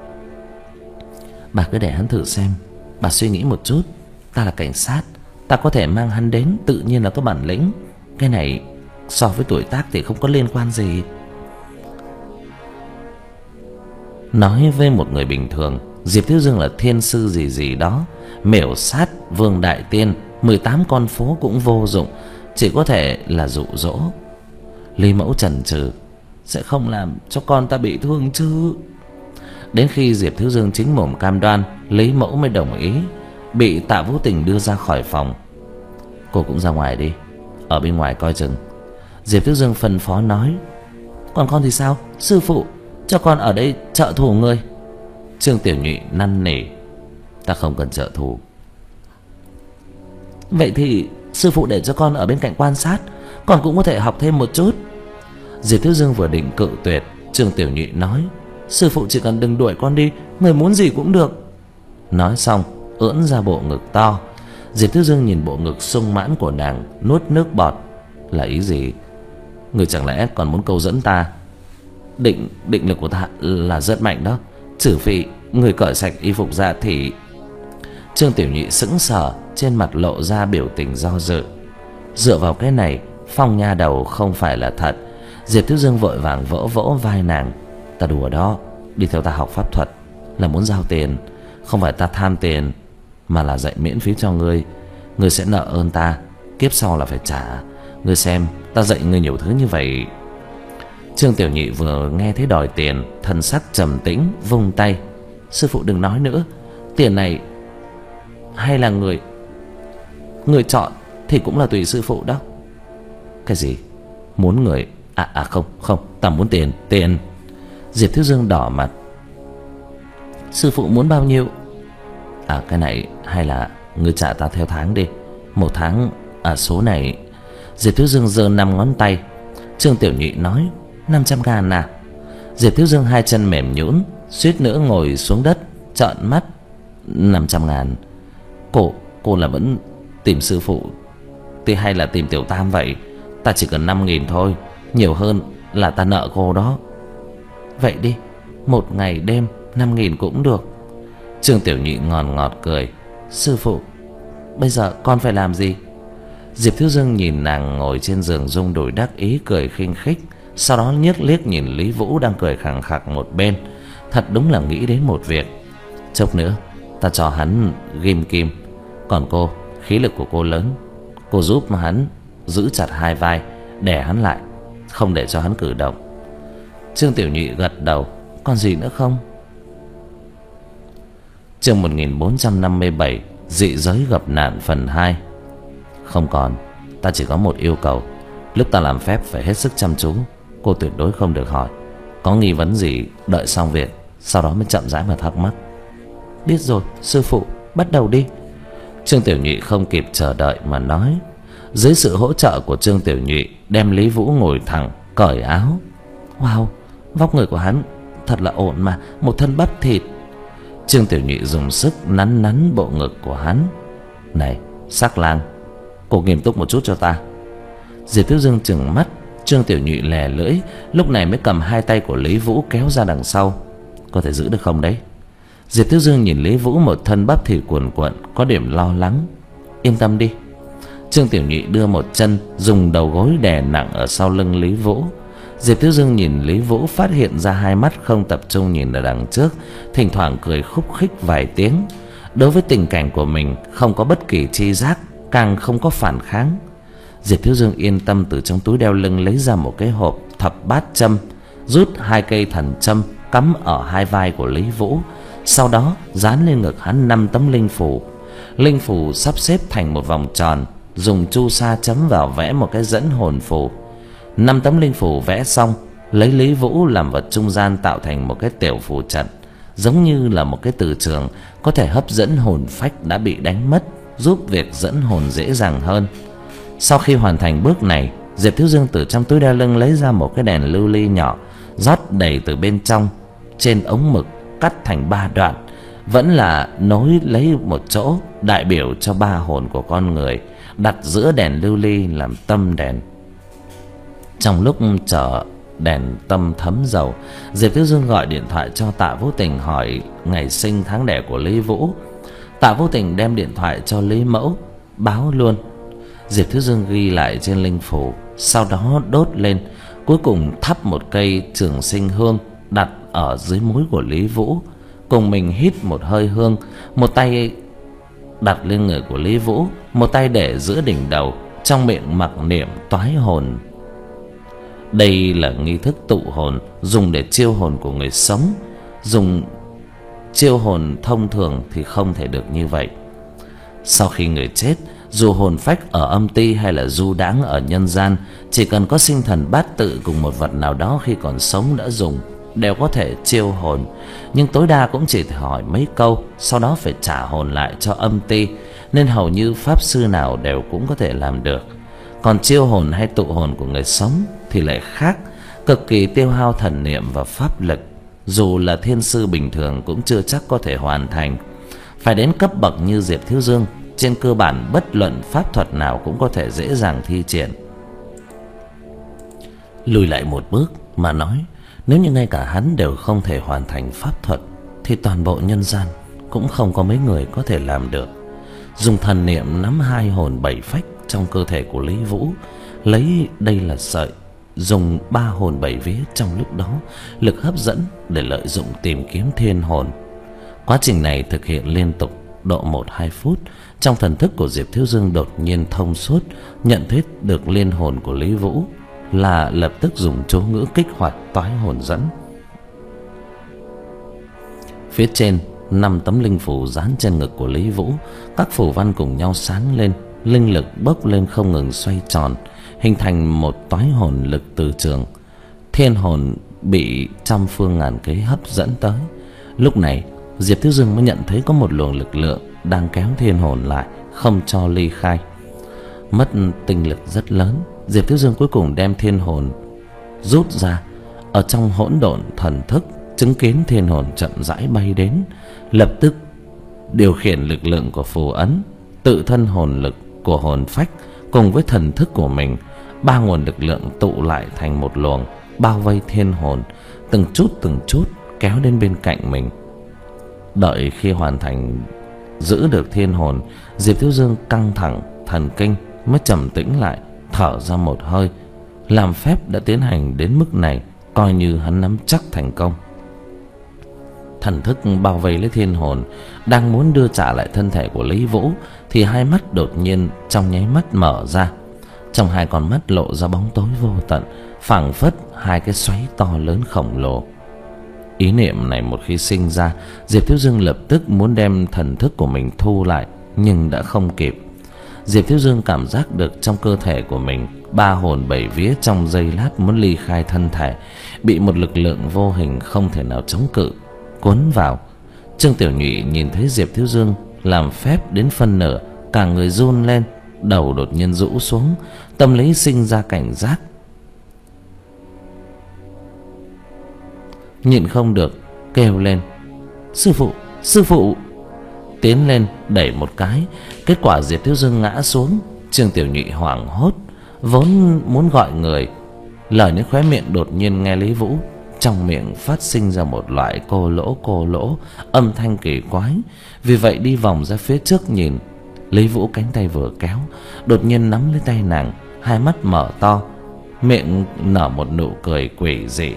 Bà cứ để hắn thử xem, bà suy nghĩ một chút. Ta là cảnh sát, ta có thể mang hắn đến, tự nhiên là có bản lĩnh. Cái này so với tuổi tác thì không có liên quan gì. Nói với một người bình thường, Diệp Thiếu Dương là thiên sư gì gì đó, miểu sát Vương Đại Tiên, mười tám con phố cũng vô dụng, chỉ có thể là dụ dỗ. Lý Mẫu chần chừ, sẽ không làm cho con ta bị thương chứ? Đến khi Diệp Thiếu Dương chính mồm cam đoan, Lý Mẫu mới đồng ý. Bị Tạ Vũ Tình đưa ra khỏi phòng. Cô cũng ra ngoài đi, ở bên ngoài coi chừng. Diệp Thiếu Dương phân phó nói. Còn con thì sao? Sư phụ, cho con ở đây trợ thủ người. Trương Tiểu Nhụy năn nỉ. Ta không cần trợ thủ. Vậy thì sư phụ để cho con ở bên cạnh quan sát, con cũng có thể học thêm một chút. Diệp Thiếu Dương vừa định cự tuyệt, Trương Tiểu Nhụy nói. Sư phụ chỉ cần đừng đuổi con đi, người muốn gì cũng được. Nói xong ưỡn ra bộ ngực to. Diệp Thiếu Dương nhìn bộ ngực sung mãn của nàng, nuốt nước bọt. Là ý gì? Người chẳng lẽ còn muốn câu dẫn ta? Định định lực của ta là rất mạnh đó, trừ phi người cởi sạch y phục ra thì... Trương Tiểu Nhụy sững sờ, trên mặt lộ ra biểu tình do dự. Dựa vào cái này, Phong nha đầu không phải là thật. Diệp Thiếu Dương vội vàng vỗ vỗ vai nàng. Ta đùa đó, đi theo ta học pháp thuật là muốn giao tiền. Không phải ta tham tiền, mà là dạy miễn phí cho ngươi. Ngươi sẽ nợ ơn ta, kiếp sau là phải trả. Ngươi xem, ta dạy ngươi nhiều thứ như vậy. Trương Tiểu Nhị vừa nghe thấy đòi tiền, thần sắc trầm tĩnh, vung tay. Sư phụ đừng nói nữa, tiền này hay là người người chọn thì cũng là tùy sư phụ đó. Cái gì? Muốn người? À à không, không, ta muốn tiền, tiền. Diệp Thiếu Dương đỏ mặt. Sư phụ muốn bao nhiêu? À cái này hay là ngươi trả ta theo tháng đi. Một tháng à số này. Diệp Thiếu Dương giơ năm ngón tay. Trương Tiểu Nhụy nói. Năm trăm ngàn à? Diệp Thiếu Dương hai chân mềm nhũn, suýt nữa ngồi xuống đất, trợn mắt. Năm trăm ngàn? Cô, cô là vẫn tìm sư phụ thì hay là tìm Tiểu Tam vậy? Ta chỉ cần năm nghìn thôi, nhiều hơn là ta nợ cô đó. Vậy đi, một ngày đêm năm nghìn cũng được. Trương Tiểu Nhị ngọt ngọt cười. Sư phụ, bây giờ con phải làm gì? Diệp Thiếu Dương nhìn nàng ngồi trên giường rung đùi đắc ý cười khinh khích, sau đó nhếch liếc nhìn Lý Vũ đang cười khằng khặc một bên. Thật đúng là nghĩ đến một việc. Chốc nữa ta cho hắn ghim kim. Còn cô, khí lực của cô lớn, cô giúp mà hắn giữ chặt hai vai, đè hắn lại, không để cho hắn cử động. Trương Tiểu Nhị gật đầu. Còn gì nữa không? Chương một nghìn bốn trăm năm mươi bảy, dị giới gặp nạn phần hai. Không còn, ta chỉ có một yêu cầu. Lúc ta làm phép phải hết sức chăm chú. Cô tuyệt đối không được hỏi. Có nghi vấn gì đợi xong việc, sau đó mới chậm rãi mà thắc mắc. Biết rồi, sư phụ, bắt đầu đi. Trương Tiểu Nhụy không kịp chờ đợi mà nói. Dưới sự hỗ trợ của Trương Tiểu Nhụy, đem Lý Vũ ngồi thẳng, cởi áo. Wow, vóc người của hắn thật là ổn mà, một thân bắp thịt. Trương Tiểu Nhụy dùng sức nắn nắn bộ ngực của hắn. Này, sắc lang, cô nghiêm túc một chút cho ta. Diệp Thiếu Dương trừng mắt. Trương Tiểu Nhụy lè lưỡi, lúc này mới cầm hai tay của Lý Vũ kéo ra đằng sau. Có thể giữ được không đấy? Diệp Thiếu Dương nhìn Lý Vũ một thân bắp thịt cuồn cuộn, có điểm lo lắng. Yên tâm đi. Trương Tiểu Nhụy đưa một chân, dùng đầu gối đè nặng ở sau lưng Lý Vũ. Diệp Thiếu Dương nhìn Lý Vũ, phát hiện ra hai mắt không tập trung nhìn ở đằng trước, thỉnh thoảng cười khúc khích vài tiếng. Đối với tình cảnh của mình không có bất kỳ chi giác, càng không có phản kháng. Diệp Thiếu Dương yên tâm từ trong túi đeo lưng lấy ra một cái hộp thập bát châm, rút hai cây thần châm cắm ở hai vai của Lý Vũ, sau đó dán lên ngực hắn năm tấm linh phù. Linh phù sắp xếp thành một vòng tròn, dùng chu sa chấm vào vẽ một cái dẫn hồn phù. Năm tấm linh phù vẽ xong, lấy Lý Vũ làm vật trung gian tạo thành một cái tiểu phù trận, giống như là một cái từ trường có thể hấp dẫn hồn phách đã bị đánh mất, giúp việc dẫn hồn dễ dàng hơn. Sau khi hoàn thành bước này, Diệp Thiếu Dương từ trong túi đeo lưng lấy ra một cái đèn lưu ly nhỏ, rót đầy từ bên trong, trên ống mực cắt thành ba đoạn, vẫn là nối lấy một chỗ, đại biểu cho ba hồn của con người, đặt giữa đèn lưu ly làm tâm đèn. Trong lúc chờ đèn tâm thấm dầu, Diệp Thiếu Dương gọi điện thoại cho Tạ Vũ Tình hỏi ngày sinh tháng đẻ của Lý Vũ. Tạ Vũ Tình đem điện thoại cho Lý Mẫu báo luôn. Diệp Thiếu Dương ghi lại trên linh phủ, sau đó đốt lên, cuối cùng thắp một cây trường sinh hương đặt ở dưới múi của Lý Vũ, cùng mình hít một hơi hương, một tay đặt lên người của Lý Vũ, một tay để giữa đỉnh đầu, trong miệng mặc niệm toái hồn. Đây là nghi thức tụ hồn, dùng để chiêu hồn của người sống. Dùng chiêu hồn thông thường thì không thể được như vậy. Sau khi người chết, dù hồn phách ở âm ti hay là du đãng ở nhân gian, chỉ cần có sinh thần bát tự cùng một vật nào đó khi còn sống đã dùng, đều có thể chiêu hồn. Nhưng tối đa cũng chỉ hỏi mấy câu, sau đó phải trả hồn lại cho âm ti, nên hầu như pháp sư nào đều cũng có thể làm được. Còn chiêu hồn hay tụ hồn của người sống thì lại khác, cực kỳ tiêu hao thần niệm và pháp lực. Dù là thiên sư bình thường cũng chưa chắc có thể hoàn thành. Phải đến cấp bậc như Diệp Thiếu Dương, trên cơ bản bất luận pháp thuật nào cũng có thể dễ dàng thi triển. Lùi lại một bước mà nói, nếu như ngay cả hắn đều không thể hoàn thành pháp thuật, thì toàn bộ nhân gian cũng không có mấy người có thể làm được. Dùng thần niệm nắm hai hồn bảy phách trong cơ thể của Lý Vũ, lấy đây là sợi, dùng ba hồn bảy vía trong lúc đó, lực hấp dẫn để lợi dụng tìm kiếm thiên hồn. Quá trình này thực hiện liên tục độ một hai phút. Trong thần thức của Diệp Thiếu Dương đột nhiên thông suốt, nhận thấy được liên hồn của Lý Vũ, là lập tức dùng chú ngữ kích hoạt toái hồn dẫn. Phía trên năm tấm linh phù dán trên ngực của Lý Vũ, các phù văn cùng nhau sáng lên, linh lực bốc lên không ngừng xoay tròn, hình thành một toái hồn lực từ trường. Thiên hồn bị trăm phương ngàn kế hấp dẫn tới. Lúc này Diệp Thiếu Dương mới nhận thấy có một luồng lực lượng đang kéo thiên hồn lại, không cho ly khai. Mất tinh lực rất lớn, Diệp Thiếu Dương cuối cùng đem thiên hồn rút ra. Ở trong hỗn độn thần thức, chứng kiến thiên hồn chậm rãi bay đến, lập tức điều khiển lực lượng của phù ấn, tự thân hồn lực của hồn phách cùng với thần thức của mình, ba nguồn lực lượng tụ lại thành một luồng, bao vây thiên hồn, từng chút từng chút kéo đến bên cạnh mình. Đợi khi hoàn thành giữ được thiên hồn, Diệp Thiếu Dương căng thẳng thần kinh mới trầm tĩnh lại, thở ra một hơi. Làm phép đã tiến hành đến mức này, coi như hắn nắm chắc thành công. Thần thức bao vây lấy thiên hồn, đang muốn đưa trả lại thân thể của Lý Vũ, thì hai mắt đột nhiên trong nháy mắt mở ra. Trong hai con mắt lộ ra bóng tối vô tận, phảng phất hai cái xoáy to lớn khổng lồ. Ý niệm này một khi sinh ra, Diệp Thiếu Dương lập tức muốn đem thần thức của mình thu lại, nhưng đã không kịp. Diệp Thiếu Dương cảm giác được trong cơ thể của mình, ba hồn bảy vía trong giây lát muốn ly khai thân thể, bị một lực lượng vô hình không thể nào chống cự cuốn vào. Trương Tiểu Nhụy nhìn thấy Diệp Thiếu Dương làm phép đến phân nửa, cả người run lên, đầu đột nhiên rũ xuống, tâm lý sinh ra cảnh giác. Nhịn không được kêu lên: "Sư phụ, sư phụ!" Tiến lên đẩy một cái, kết quả Diệp Thiếu Dương ngã xuống. Trương Tiểu Nhụy hoảng hốt, vốn muốn gọi người, lời đến khóe miệng đột nhiên nghe Lý Vũ trong miệng phát sinh ra một loại cô lỗ cô lỗ âm thanh kỳ quái. Vì vậy đi vòng ra phía trước nhìn, Lý Vũ cánh tay vừa kéo, đột nhiên nắm lấy tay nàng, hai mắt mở to, miệng nở một nụ cười quỷ dị.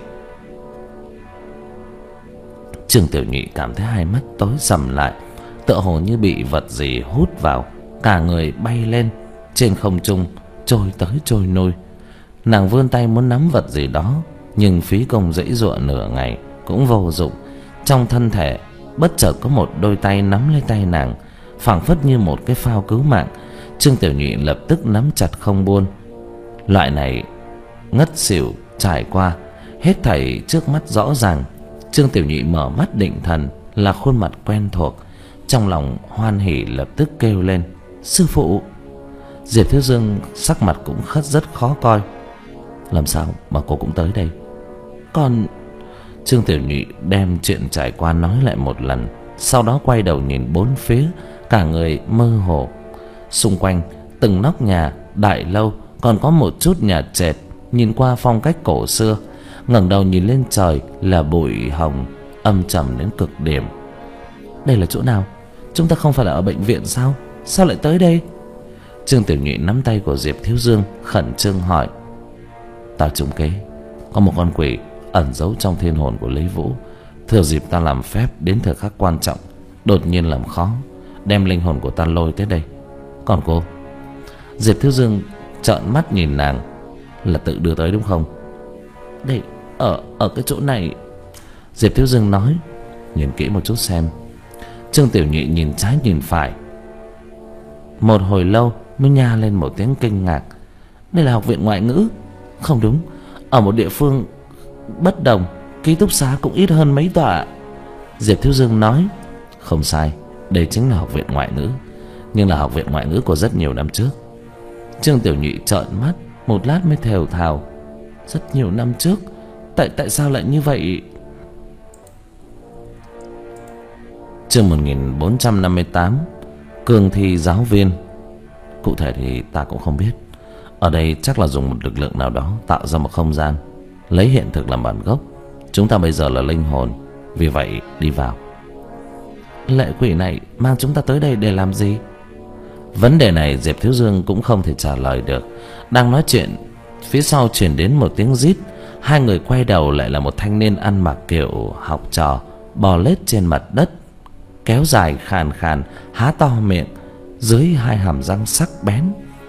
Trương Tiểu Nhụy cảm thấy hai mắt tối sầm lại, tựa hồ như bị vật gì hút vào, cả người bay lên trên không trung, trôi tới trôi lui. Nàng vươn tay muốn nắm vật gì đó, nhưng phí công giãy giụa nửa ngày cũng vô dụng. Trong thân thể bất chợt có một đôi tay nắm lấy tay nàng, phảng phất như một cái phao cứu mạng. Trương Tiểu Nhụy lập tức nắm chặt không buông. Loại này ngất xỉu trải qua, hết thảy trước mắt rõ ràng. Trương Tiểu Nhụy mở mắt định thần, là khuôn mặt quen thuộc, trong lòng hoan hỉ lập tức kêu lên: "Sư phụ!" Diệp Thiếu Dương sắc mặt cũng khất rất khó coi. "Làm sao mà cô cũng tới đây?" "Còn..." Trương Tiểu Nhụy đem chuyện trải qua nói lại một lần, sau đó quay đầu nhìn bốn phía, cả người mơ hồ. Xung quanh từng nóc nhà, đại lâu, còn có một chút nhà trệt, nhìn qua phong cách cổ xưa. ngẩng đầu nhìn lên trời là bụi hồng âm trầm đến cực điểm. Đây là chỗ nào? Chúng ta không phải là ở bệnh viện sao? Sao lại tới đây? Trương Tiểu Nhụy nắm tay của Diệp Thiếu Dương khẩn trương hỏi. Ta trúng kế, có một con quỷ ẩn giấu trong thiên hồn của Lý Vũ, thừa dịp ta làm phép đến thời khắc quan trọng, đột nhiên làm khó, đem linh hồn của ta lôi tới đây. Còn cô? Diệp Thiếu Dương trợn mắt nhìn nàng. Là tự đưa tới đúng không? Đây, ở ở cái chỗ này. Diệp Thiếu Dương nói. Nhìn kỹ một chút xem. Trương Tiểu Nhụy nhìn trái nhìn phải, một hồi lâu mới nha lên một tiếng kinh ngạc. Đây là học viện ngoại ngữ. Không đúng, ở một địa phương bất đồng, ký túc xá cũng ít hơn mấy tọa. Diệp Thiếu Dương nói. Không sai, đây chính là học viện ngoại ngữ, nhưng là học viện ngoại ngữ của rất nhiều năm trước. Trương Tiểu Nhụy trợn mắt, một lát mới thều thào. Rất nhiều năm trước? Tại tại sao lại như vậy? Chương một nghìn bốn trăm năm mươi tám. Cương thi giáo viên. Cụ thể thì ta cũng không biết. Ở đây chắc là dùng một lực lượng nào đó tạo ra một không gian, lấy hiện thực làm bản gốc. Chúng ta bây giờ là linh hồn, vì vậy đi vào. Lệ quỷ này mang chúng ta tới đây để làm gì? Vấn đề này Diệp Thiếu Dương cũng không thể trả lời được. Đang nói chuyện, phía sau truyền đến một tiếng rít. Hai người quay đầu lại là một thanh niên ăn mặc kiểu học trò, bò lết trên mặt đất, kéo dài khàn khàn, há to miệng, dưới hai hàm răng sắc bén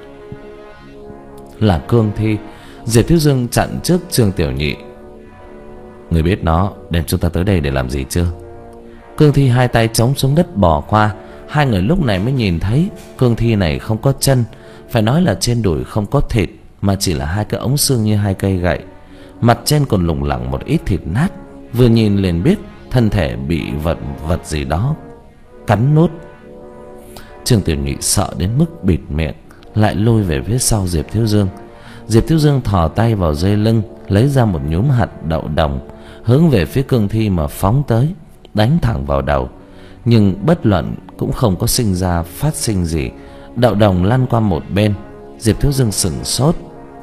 là cương thi. Diệp Thiếu Dương chặn trước Trương Tiểu Nhị. Người biết nó đem chúng ta tới đây để làm gì chưa? Cương thi hai tay chống xuống đất bò qua. Hai người lúc này mới nhìn thấy cương thi này không có chân, phải nói là trên đùi không có thịt, mà chỉ là hai cái ống xương như hai cây gậy. Mặt trên còn lủng lẳng một ít thịt nát, vừa nhìn liền biết thân thể bị vật vật gì đó cắn nuốt. Trương Tiểu Nhị sợ đến mức bịt miệng, lại lôi về phía sau Diệp Thiếu Dương. Diệp Thiếu Dương thò tay vào dây lưng, lấy ra một nhúm hạt đậu đồng, hướng về phía cương thi mà phóng tới, đánh thẳng vào đầu. Nhưng bất luận cũng không có sinh ra phát sinh gì. Đậu đồng lăn qua một bên. Diệp Thiếu Dương sửng sốt.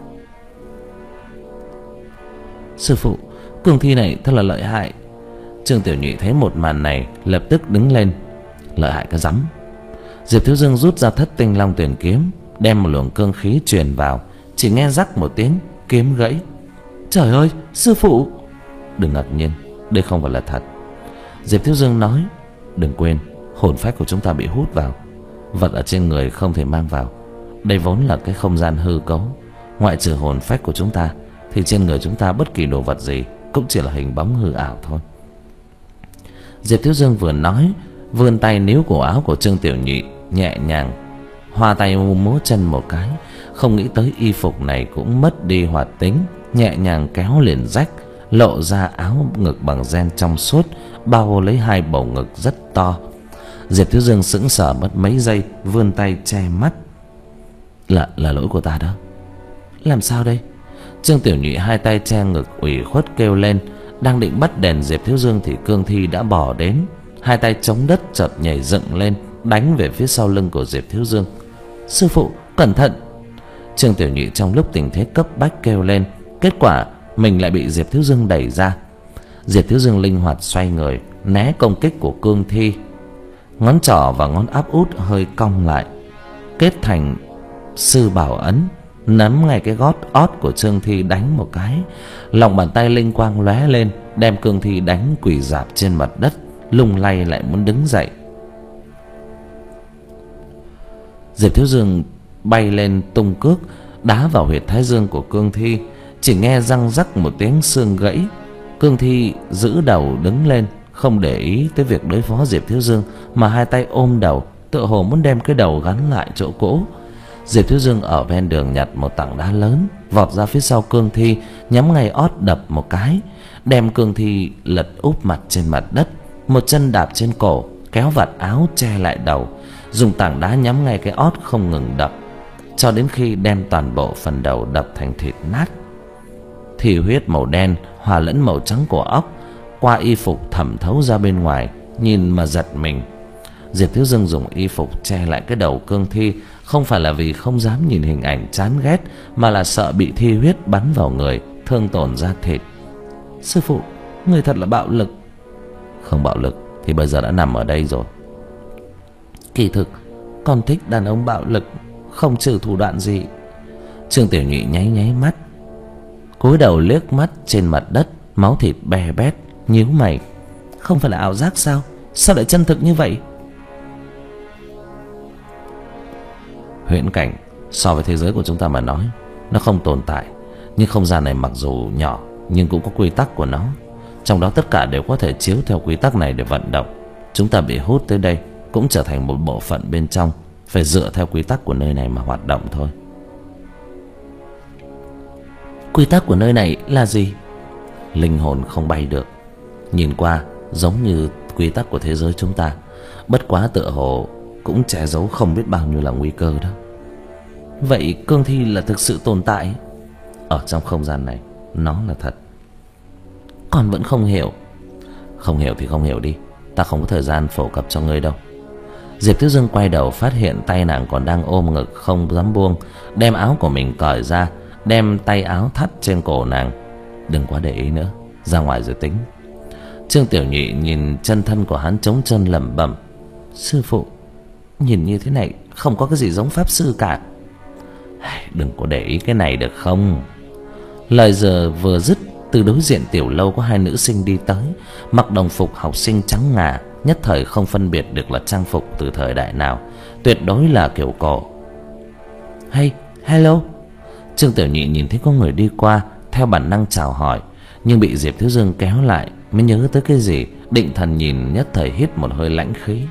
Sư phụ, cương thi này thật là lợi hại. Trương Tiểu Nhị thấy một màn này, lập tức đứng lên. Lợi hại cái rắm. Diệp Thiếu Dương rút ra thất tinh long tuyển kiếm, đem một luồng cương khí truyền vào. Chỉ nghe rắc một tiếng, kiếm gãy. Trời ơi, sư phụ! Đừng ngạc nhiên, đây không phải là thật. Diệp Thiếu Dương nói. Đừng quên, hồn phách của chúng ta bị hút vào, vật ở trên người không thể mang vào. Đây vốn là cái không gian hư cấu. Ngoại trừ hồn phách của chúng ta, thì trên người chúng ta bất kỳ đồ vật gì cũng chỉ là hình bóng hư ảo thôi. Diệp Thiếu Dương vừa nói, vươn tay níu cổ áo của Trương Tiểu Nhị, nhẹ nhàng hoa tay múa chân một cái. Không nghĩ tới y phục này cũng mất đi hoạt tính, nhẹ nhàng kéo liền rách, lộ ra áo ngực bằng ren trong suốt, bao lấy hai bầu ngực rất to. Diệp Thiếu Dương sững sờ mất mấy giây, vươn tay che mắt. Là là lỗi của ta đó. Làm sao đây? Trương Tiểu Nhị hai tay che ngực ủy khuất kêu lên. Đang định bắt đèn Diệp Thiếu Dương thì cương thi đã bỏ đến, hai tay chống đất chợt nhảy dựng lên, đánh về phía sau lưng của Diệp Thiếu Dương. Sư phụ, cẩn thận! Trương Tiểu Nhị trong lúc tình thế cấp bách kêu lên. Kết quả mình lại bị Diệp Thiếu Dương đẩy ra. Diệp Thiếu Dương linh hoạt xoay người, né công kích của cương thi. Ngón trỏ và ngón áp út hơi cong lại, kết thành sư bảo ấn, nắm ngay cái gót ót của Trương Thi đánh một cái. Lòng bàn tay linh quang lóe lên, đem cương thi đánh quỳ rạp trên mặt đất, lung lay lại muốn đứng dậy. Diệp Thiếu Dương bay lên tung cước, đá vào huyệt thái dương của cương thi. Chỉ nghe răng rắc một tiếng xương gãy. Cương thi giữ đầu đứng lên, không để ý tới việc đối phó Diệp Thiếu Dương, mà hai tay ôm đầu, tựa hồ muốn đem cái đầu gắn lại chỗ cỗ. Diệp Thiếu Dương ở ven đường nhặt một tảng đá lớn, vọt ra phía sau cương thi, nhắm ngay ót đập một cái, đem cương thi lật úp mặt trên mặt đất. Một chân đạp trên cổ, kéo vạt áo che lại đầu, dùng tảng đá nhắm ngay cái ót không ngừng đập, cho đến khi đem toàn bộ phần đầu đập thành thịt nát. Thì huyết màu đen hòa lẫn màu trắng của óc qua y phục thẩm thấu ra bên ngoài, nhìn mà giật mình. Diệp Thiếu Dương dùng y phục che lại cái đầu cương thi, không phải là vì không dám nhìn hình ảnh chán ghét, mà là sợ bị thi huyết bắn vào người, thương tổn da thịt. Sư phụ, người thật là bạo lực. Không bạo lực thì bây giờ đã nằm ở đây rồi. Kỳ thực con thích đàn ông bạo lực, không trừ thủ đoạn gì. Trương Tiểu Nhụy nháy nháy mắt, cúi đầu liếc mắt trên mặt đất, máu thịt bè bét, nhíu mày. Không phải là ảo giác sao? Sao lại chân thực như vậy? Huyễn cảnh so với thế giới của chúng ta mà nói, nó không tồn tại. Nhưng không gian này mặc dù nhỏ nhưng cũng có quy tắc của nó. Trong đó tất cả đều có thể chiếu theo quy tắc này để vận động. Chúng ta bị hút tới đây cũng trở thành một bộ phận bên trong, phải dựa theo quy tắc của nơi này mà hoạt động thôi. Quy tắc của nơi này là gì? Linh hồn không bay được. Nhìn qua giống như quy tắc của thế giới chúng ta, bất quá tựa hồ cũng che giấu không biết bao nhiêu là nguy cơ đó. Vậy cương thi là thực sự tồn tại? Ở trong không gian này nó là thật. Con vẫn không hiểu. Không hiểu thì không hiểu đi, ta không có thời gian phổ cập cho ngươi đâu. Diệp Thiếu Dương quay đầu phát hiện tay nàng còn đang ôm ngực không dám buông, đem áo của mình cởi ra, đem tay áo thắt trên cổ nàng. Đừng quá để ý nữa, ra ngoài rồi tính. Trương Tiểu Nhụy nhìn chân thân của hắn trống trơn lẩm bẩm: Sư phụ, nhìn như thế này không có cái gì giống pháp sư cả. Đừng có để ý cái này được không? Lời giờ vừa dứt, từ đối diện tiểu lâu có hai nữ sinh đi tới, mặc đồng phục học sinh trắng ngà, nhất thời không phân biệt được là trang phục từ thời đại nào, tuyệt đối là kiểu cổ. Hey, hello. Trương Tiểu Nhị nhìn thấy có người đi qua, theo bản năng chào hỏi, nhưng bị Diệp Thiếu Dương kéo lại, mới nhớ tới cái gì, định thần nhìn, nhất thời hít một hơi lãnh khí.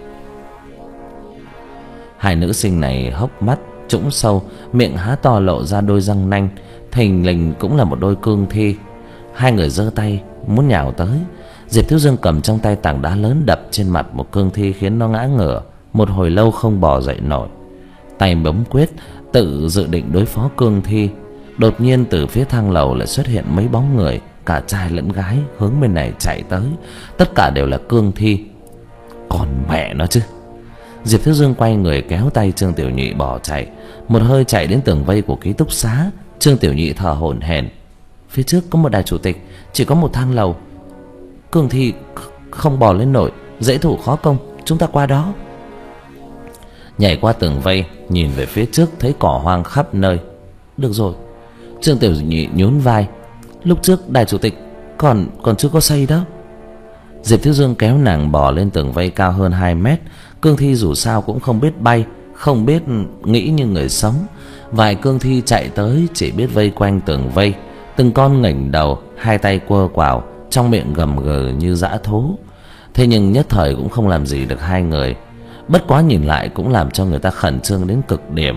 Hai nữ sinh này hốc mắt trũng sâu, miệng há to lộ ra đôi răng nanh, thình lình cũng là một đôi cương thi. Hai người giơ tay muốn nhào tới. Diệp Thiếu Dương cầm trong tay tảng đá lớn đập trên mặt một cương thi, khiến nó ngã ngửa, một hồi lâu không bò dậy nổi. Tay bấm quyết tự dự định đối phó cương thi, đột nhiên từ phía thang lầu lại xuất hiện mấy bóng người, cả trai lẫn gái, hướng bên này chạy tới. Tất cả đều là cương thi. Còn mẹ nó chứ. Diệp Thiếu Dương quay người kéo tay Trương Tiểu Nhị bỏ chạy, một hơi chạy đến tường vây của ký túc xá. Trương Tiểu Nhị thở hổn hển. Phía trước có một đài chủ tịch, chỉ có một thang lầu, cương thi không bò lên nổi, dễ thủ khó công, chúng ta qua đó. Nhảy qua tường vây, nhìn về phía trước thấy cỏ hoang khắp nơi. Được rồi. Trương Tiểu Nhị nhún vai. Lúc trước đài chủ tịch còn còn chưa có xây đó. Diệp Thiếu Dương kéo nàng bò lên tường vây cao hơn hai mét. Cương thi dù sao cũng không biết bay, không biết nghĩ như người sống. Vài cương thi chạy tới chỉ biết vây quanh tường vây, từng con ngẩng đầu, hai tay quơ quào, trong miệng gầm gừ như dã thú. Thế nhưng nhất thời cũng không làm gì được hai người. Bất quá nhìn lại cũng làm cho người ta khẩn trương đến cực điểm.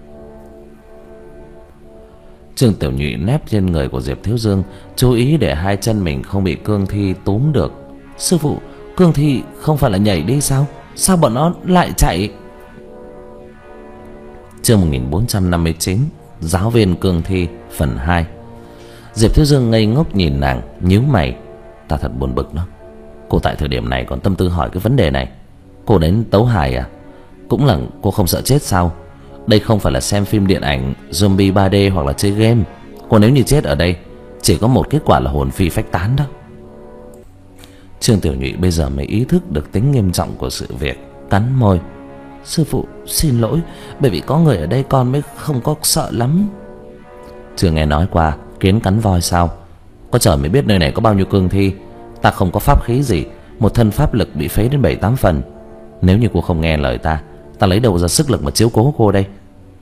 Trương Tiểu Nhụy nép trên người của Diệp Thiếu Dương, chú ý để hai chân mình không bị cương thi túm được. Sư phụ, cương thi không phải là nhảy đi sao? Sao bọn nó lại chạy? Chương một nghìn bốn trăm năm mươi chín, Giáo viên cương thi phần hai. Diệp Thiếu Dương ngây ngốc nhìn nàng, nhíu mày. Ta thật buồn bực đó. Cô tại thời điểm này còn tâm tư hỏi cái vấn đề này. Cô đến tấu hài à? Cũng là cô không sợ chết sao? Đây không phải là xem phim điện ảnh zombie ba D hoặc là chơi game. Cô nếu như chết ở đây, chỉ có một kết quả là hồn phi phách tán đó. Trương Tiểu Nhụy bây giờ mới ý thức được tính nghiêm trọng của sự việc, cắn môi. Sư phụ xin lỗi, bởi vì có người ở đây con mới không có sợ lắm. Chưa nghe nói qua kiến cắn voi sao? Có trời mới biết nơi này có bao nhiêu cương thi. Ta không có pháp khí gì, một thân pháp lực bị phế đến bảy tám phần. Nếu như cô không nghe lời ta, ta lấy đâu ra sức lực mà chiếu cố cô đây?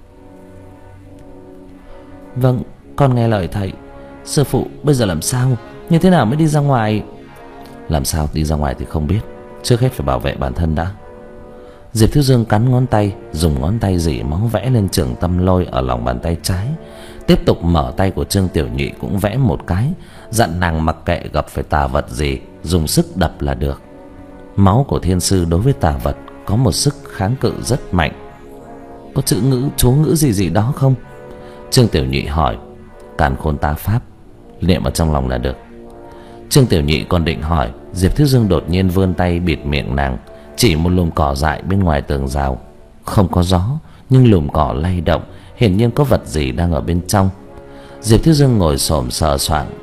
Vâng, con nghe lời thầy. Sư phụ, bây giờ làm sao? Như thế nào mới đi ra ngoài? Làm sao đi ra ngoài thì không biết, trước hết phải bảo vệ bản thân đã. Diệp Thiếu Dương cắn ngón tay, dùng ngón tay dỉ máu vẽ lên trường tâm lôi ở lòng bàn tay trái. Tiếp tục mở tay của Trương Tiểu Nhụy cũng vẽ một cái, dặn nàng mặc kệ gặp phải tà vật gì, dùng sức đập là được. Máu của thiên sư đối với tà vật có một sức kháng cự rất mạnh. Có chữ ngữ, chú ngữ gì gì đó không? Trương Tiểu Nhụy hỏi. Càn khôn tá pháp, niệm ở trong lòng là được. Trương Tiểu Nhụy còn định hỏi, Diệp Thiếu Dương đột nhiên vươn tay bịt miệng nàng, chỉ một lùm cỏ dại bên ngoài tường rào. Không có gió, nhưng lùm cỏ lay động, hiển nhiên có vật gì đang ở bên trong. Diệp Thiếu Dương ngồi xổm sờ soạng.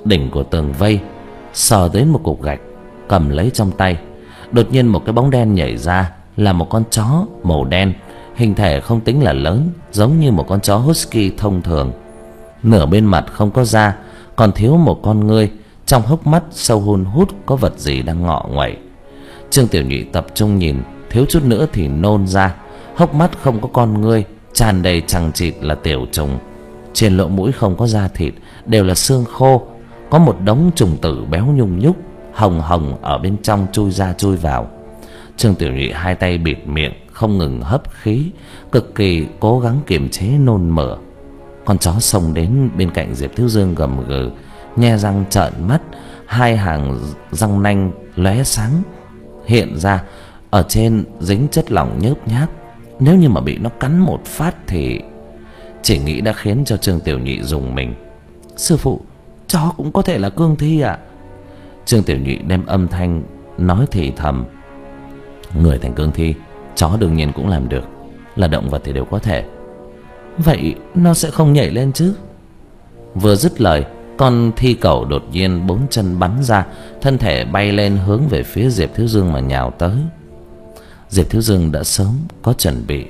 đỉnh của tường vây, sờ đến một cục gạch, cầm lấy trong tay. Đột nhiên một cái bóng đen nhảy ra, là một con chó màu đen, hình thể không tính là lớn, giống như một con chó husky thông thường. Nửa bên mặt không có da, còn thiếu một con ngươi, trong hốc mắt sâu hun hút có vật gì đang ngọ nguậy. Trương Tiểu Nhụy tập trung nhìn, thiếu chút nữa thì nôn ra. Hốc mắt không có con ngươi, tràn đầy chằng chịt là tiểu trùng. Trên lỗ mũi không có da thịt, đều là xương khô. Có một đống trùng tử béo nhung nhúc, hồng hồng ở bên trong chui ra chui vào. Trương Tiểu Nhụy hai tay bịt miệng, không ngừng hấp khí, cực kỳ cố gắng kiềm chế nôn mửa. Con chó xông đến bên cạnh Diệp Thiếu Dương gầm gừ, nhe răng trợn mắt, hai hàng răng nanh lóe sáng hiện ra, ở trên dính chất lỏng nhớp nháp. Nếu như mà bị nó cắn một phát thì chỉ nghĩ đã khiến cho Trương Tiểu Nhụy rùng mình. Sư phụ, chó cũng có thể là cương thi à? Trương Tiểu Nhụy đem âm thanh nói thì thầm. Người thành cương thi, chó đương nhiên cũng làm được, là động vật thì đều có thể. Vậy nó sẽ không nhảy lên chứ? Vừa dứt lời, con thi cẩu đột nhiên bốn chân bắn ra, thân thể bay lên hướng về phía Diệp Thiếu Dương mà nhào tới. Diệp Thiếu Dương đã sớm có chuẩn bị,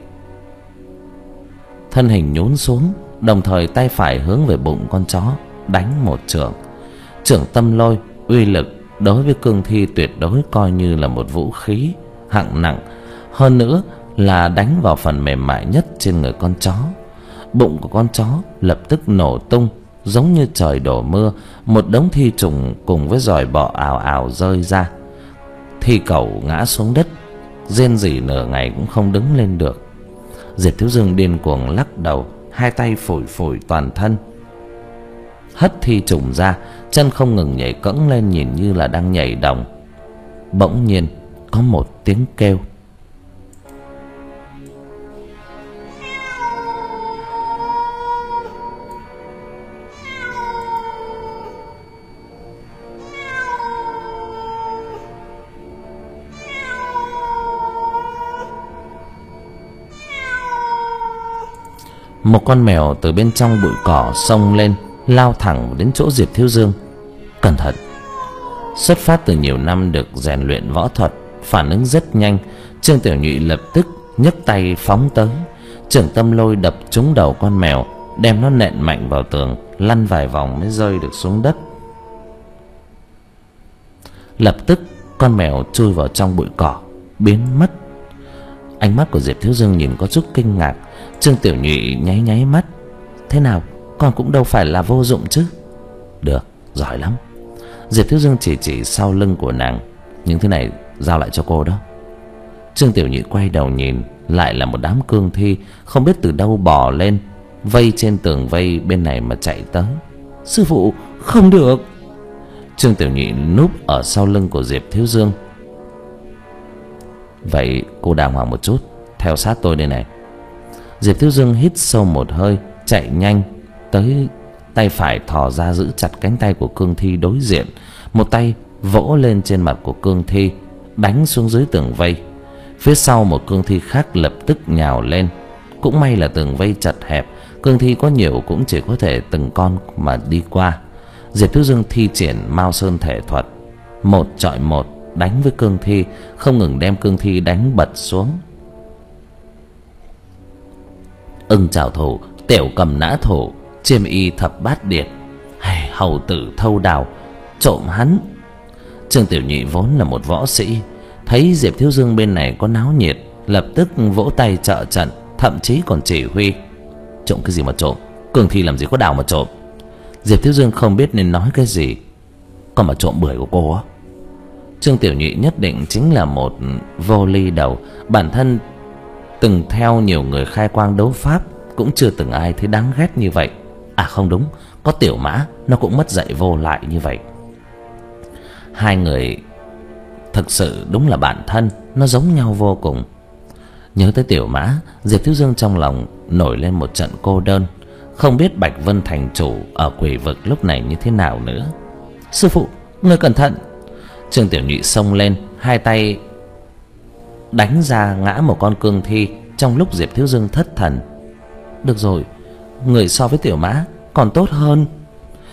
thân hình nhún xuống, đồng thời tay phải hướng về bụng con chó đánh một chưởng. Chưởng tâm lôi uy lực đối với cương thi tuyệt đối coi như là một vũ khí hạng nặng, hơn nữa là đánh vào phần mềm mại nhất trên người con chó. Bụng của con chó lập tức nổ tung, giống như trời đổ mưa, một đống thi trùng cùng với giòi bọ ào ào rơi ra. Thi cẩu ngã xuống đất, rên rỉ nửa ngày cũng không đứng lên được. Diệp Thiếu Dương điên cuồng lắc đầu, hai tay phủi phủi toàn thân, hất thi trùng ra, chân không ngừng nhảy cẫng lên, nhìn như là đang nhảy đồng. Bỗng nhiên có một tiếng kêu. Một con mèo từ bên trong bụi cỏ xông lên, lao thẳng đến chỗ Diệp Thiếu Dương. Cẩn thận! Xuất phát từ nhiều năm được rèn luyện võ thuật, phản ứng rất nhanh, Trương Tiểu Nhụy lập tức nhấc tay phóng tới, chưởng tâm lôi đập trúng đầu con mèo, đem nó nện mạnh vào tường, lăn vài vòng mới rơi được xuống đất. Lập tức con mèo chui vào trong bụi cỏ, biến mất. Ánh mắt của Diệp Thiếu Dương nhìn có chút kinh ngạc. Trương Tiểu Nhụy nháy nháy mắt. Thế nào, con cũng đâu phải là vô dụng chứ? Được, giỏi lắm. Diệp Thiếu Dương chỉ chỉ sau lưng của nàng. Những thứ này giao lại cho cô đó. Trương Tiểu Nhụy quay đầu nhìn, lại là một đám cương thi không biết từ đâu bò lên, vây trên tường vây bên này mà chạy tới. Sư phụ, không được! Trương Tiểu Nhụy núp ở sau lưng của Diệp Thiếu Dương. Vậy cô đàng hoàng một chút, theo sát tôi đây này. Diệp Thiếu Dương hít sâu một hơi, chạy nhanh tới, tay phải thò ra giữ chặt cánh tay của cương thi đối diện, một tay vỗ lên trên mặt của cương thi, đánh xuống dưới tường vây. Phía sau một cương thi khác lập tức nhào lên. Cũng may là tường vây chật hẹp, cương thi có nhiều cũng chỉ có thể từng con mà đi qua. Diệp Thiếu Dương thi triển Mao Sơn thể thuật, một chọi một đánh với cương thi, không ngừng đem cương thi đánh bật xuống. Ưng chảo thủ, tiểu cầm nã thủ, chiêm y thập bát điệt, hay hầu tử thâu đào, trộm hắn. Trương Tiểu Nhụy vốn là một võ sĩ, thấy Diệp Thiếu Dương bên này có náo nhiệt, lập tức vỗ tay trợ trận, thậm chí còn chỉ huy. Trộm cái gì mà trộm, cương thi làm gì có đào mà trộm. Diệp Thiếu Dương không biết nên nói cái gì. Còn mà trộm bưởi của cô á? Trương Tiểu Nhụy nhất định chính là một vô ly đầu. Bản thân từng theo nhiều người khai quang đấu pháp, cũng chưa từng ai thấy đáng ghét như vậy. À không đúng, có Tiểu Mã, nó cũng mất dạy vô lại như vậy. Hai người thực sự đúng là bạn thân, nó giống nhau vô cùng. Nhớ tới Tiểu Mã, Diệp Thiếu Dương trong lòng nổi lên một trận cô đơn, không biết Bạch Vân thành chủ ở Quỷ Vực lúc này như thế nào nữa. Sư phụ, người cẩn thận! Trương Tiểu Nhụy xông lên, hai tay đánh ra ngã một con cương thi, trong lúc Diệp Thiếu Dương thất thần. Được rồi, người so với Tiểu Mã còn tốt hơn.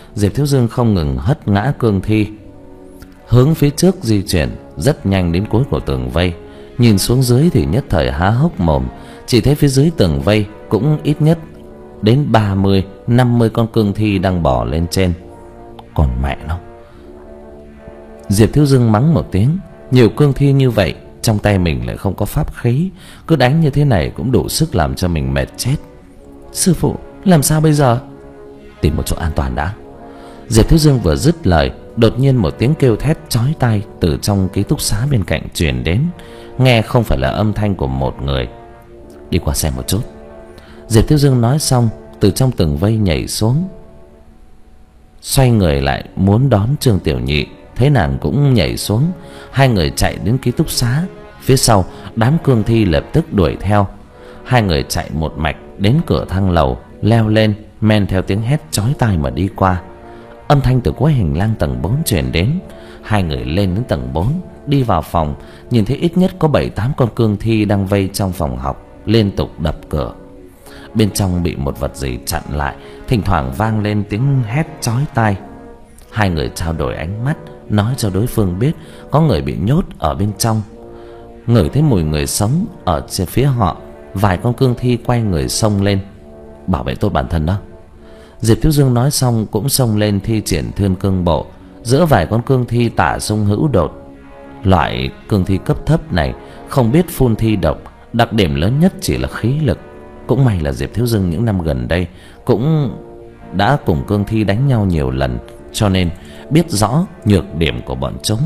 Diệp Thiếu Dương không ngừng hất ngã cương thi, hướng phía trước di chuyển rất nhanh đến cuối của tường vây. Nhìn xuống dưới thì nhất thời há hốc mồm, chỉ thấy phía dưới tường vây cũng ít nhất đến ba mươi năm mươi con cương thi đang bò lên trên. Còn mẹ nó, Diệp Thiếu Dương mắng một tiếng. Nhiều cương thi như vậy, trong tay mình lại không có pháp khí, cứ đánh như thế này cũng đủ sức làm cho mình mệt chết. Sư phụ, làm sao bây giờ? Tìm một chỗ an toàn đã. Diệp Thiếu Dương vừa dứt lời, đột nhiên một tiếng kêu thét chói tai từ trong ký túc xá bên cạnh truyền đến. Nghe không phải là âm thanh của một người. Đi qua xem một chút. Diệp Thiếu Dương nói xong, từ trong tầng vây nhảy xuống, xoay người lại muốn đón Trương Tiểu Nhị, thấy nàng cũng nhảy xuống. Hai người chạy đến ký túc xá. Phía sau đám cương thi lập tức đuổi theo. Hai người chạy một mạch đến cửa thang lầu, leo lên, men theo tiếng hét chói tai mà đi qua. Âm thanh từ cuối hành lang tầng bốn truyền đến. Hai người lên đến tầng bốn, đi vào phòng, nhìn thấy ít nhất có bảy tám con cương thi đang vây trong phòng học, liên tục đập cửa. Bên trong bị một vật gì chặn lại, thỉnh thoảng vang lên tiếng hét chói tai. Hai người trao đổi ánh mắt, nói cho đối phương biết có người bị nhốt ở bên trong. Ngửi thấy mùi người sống ở trên phía họ, vài con cương thi quay người xông lên. Bảo vệ tốt bản thân đó. Diệp Thiếu Dương nói xong cũng xông lên thi triển Thiên Cương Bộ. Giữa vài con cương thi tả xung hữu đột. Loại cương thi cấp thấp này không biết phun thi độc, đặc điểm lớn nhất chỉ là khí lực. Cũng may là Diệp Thiếu Dương những năm gần đây cũng đã cùng cương thi đánh nhau nhiều lần, cho nên biết rõ nhược điểm của bọn chúng.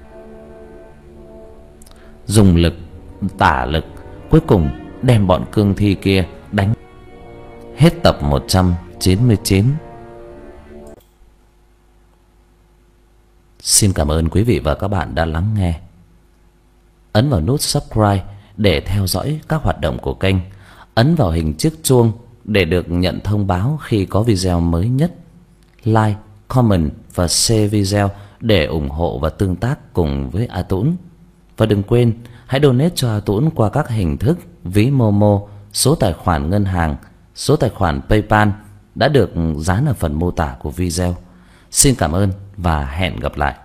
Dùng lực tả lực, cuối cùng đem bọn cương thi kia đánh. Hết tập một trăm chín mươi chín. Xin cảm ơn quý vị và các bạn đã lắng nghe. Ấn vào nút subscribe để theo dõi các hoạt động của kênh. Ấn vào hình chiếc chuông để được nhận thông báo khi có video mới nhất. Like, comment và share video để ủng hộ và tương tác cùng với A Tũng. Và đừng quên hãy donate cho A Tũng qua các hình thức ví Momo, số tài khoản ngân hàng, số tài khoản PayPal đã được dán ở phần mô tả của video. Xin cảm ơn và hẹn gặp lại.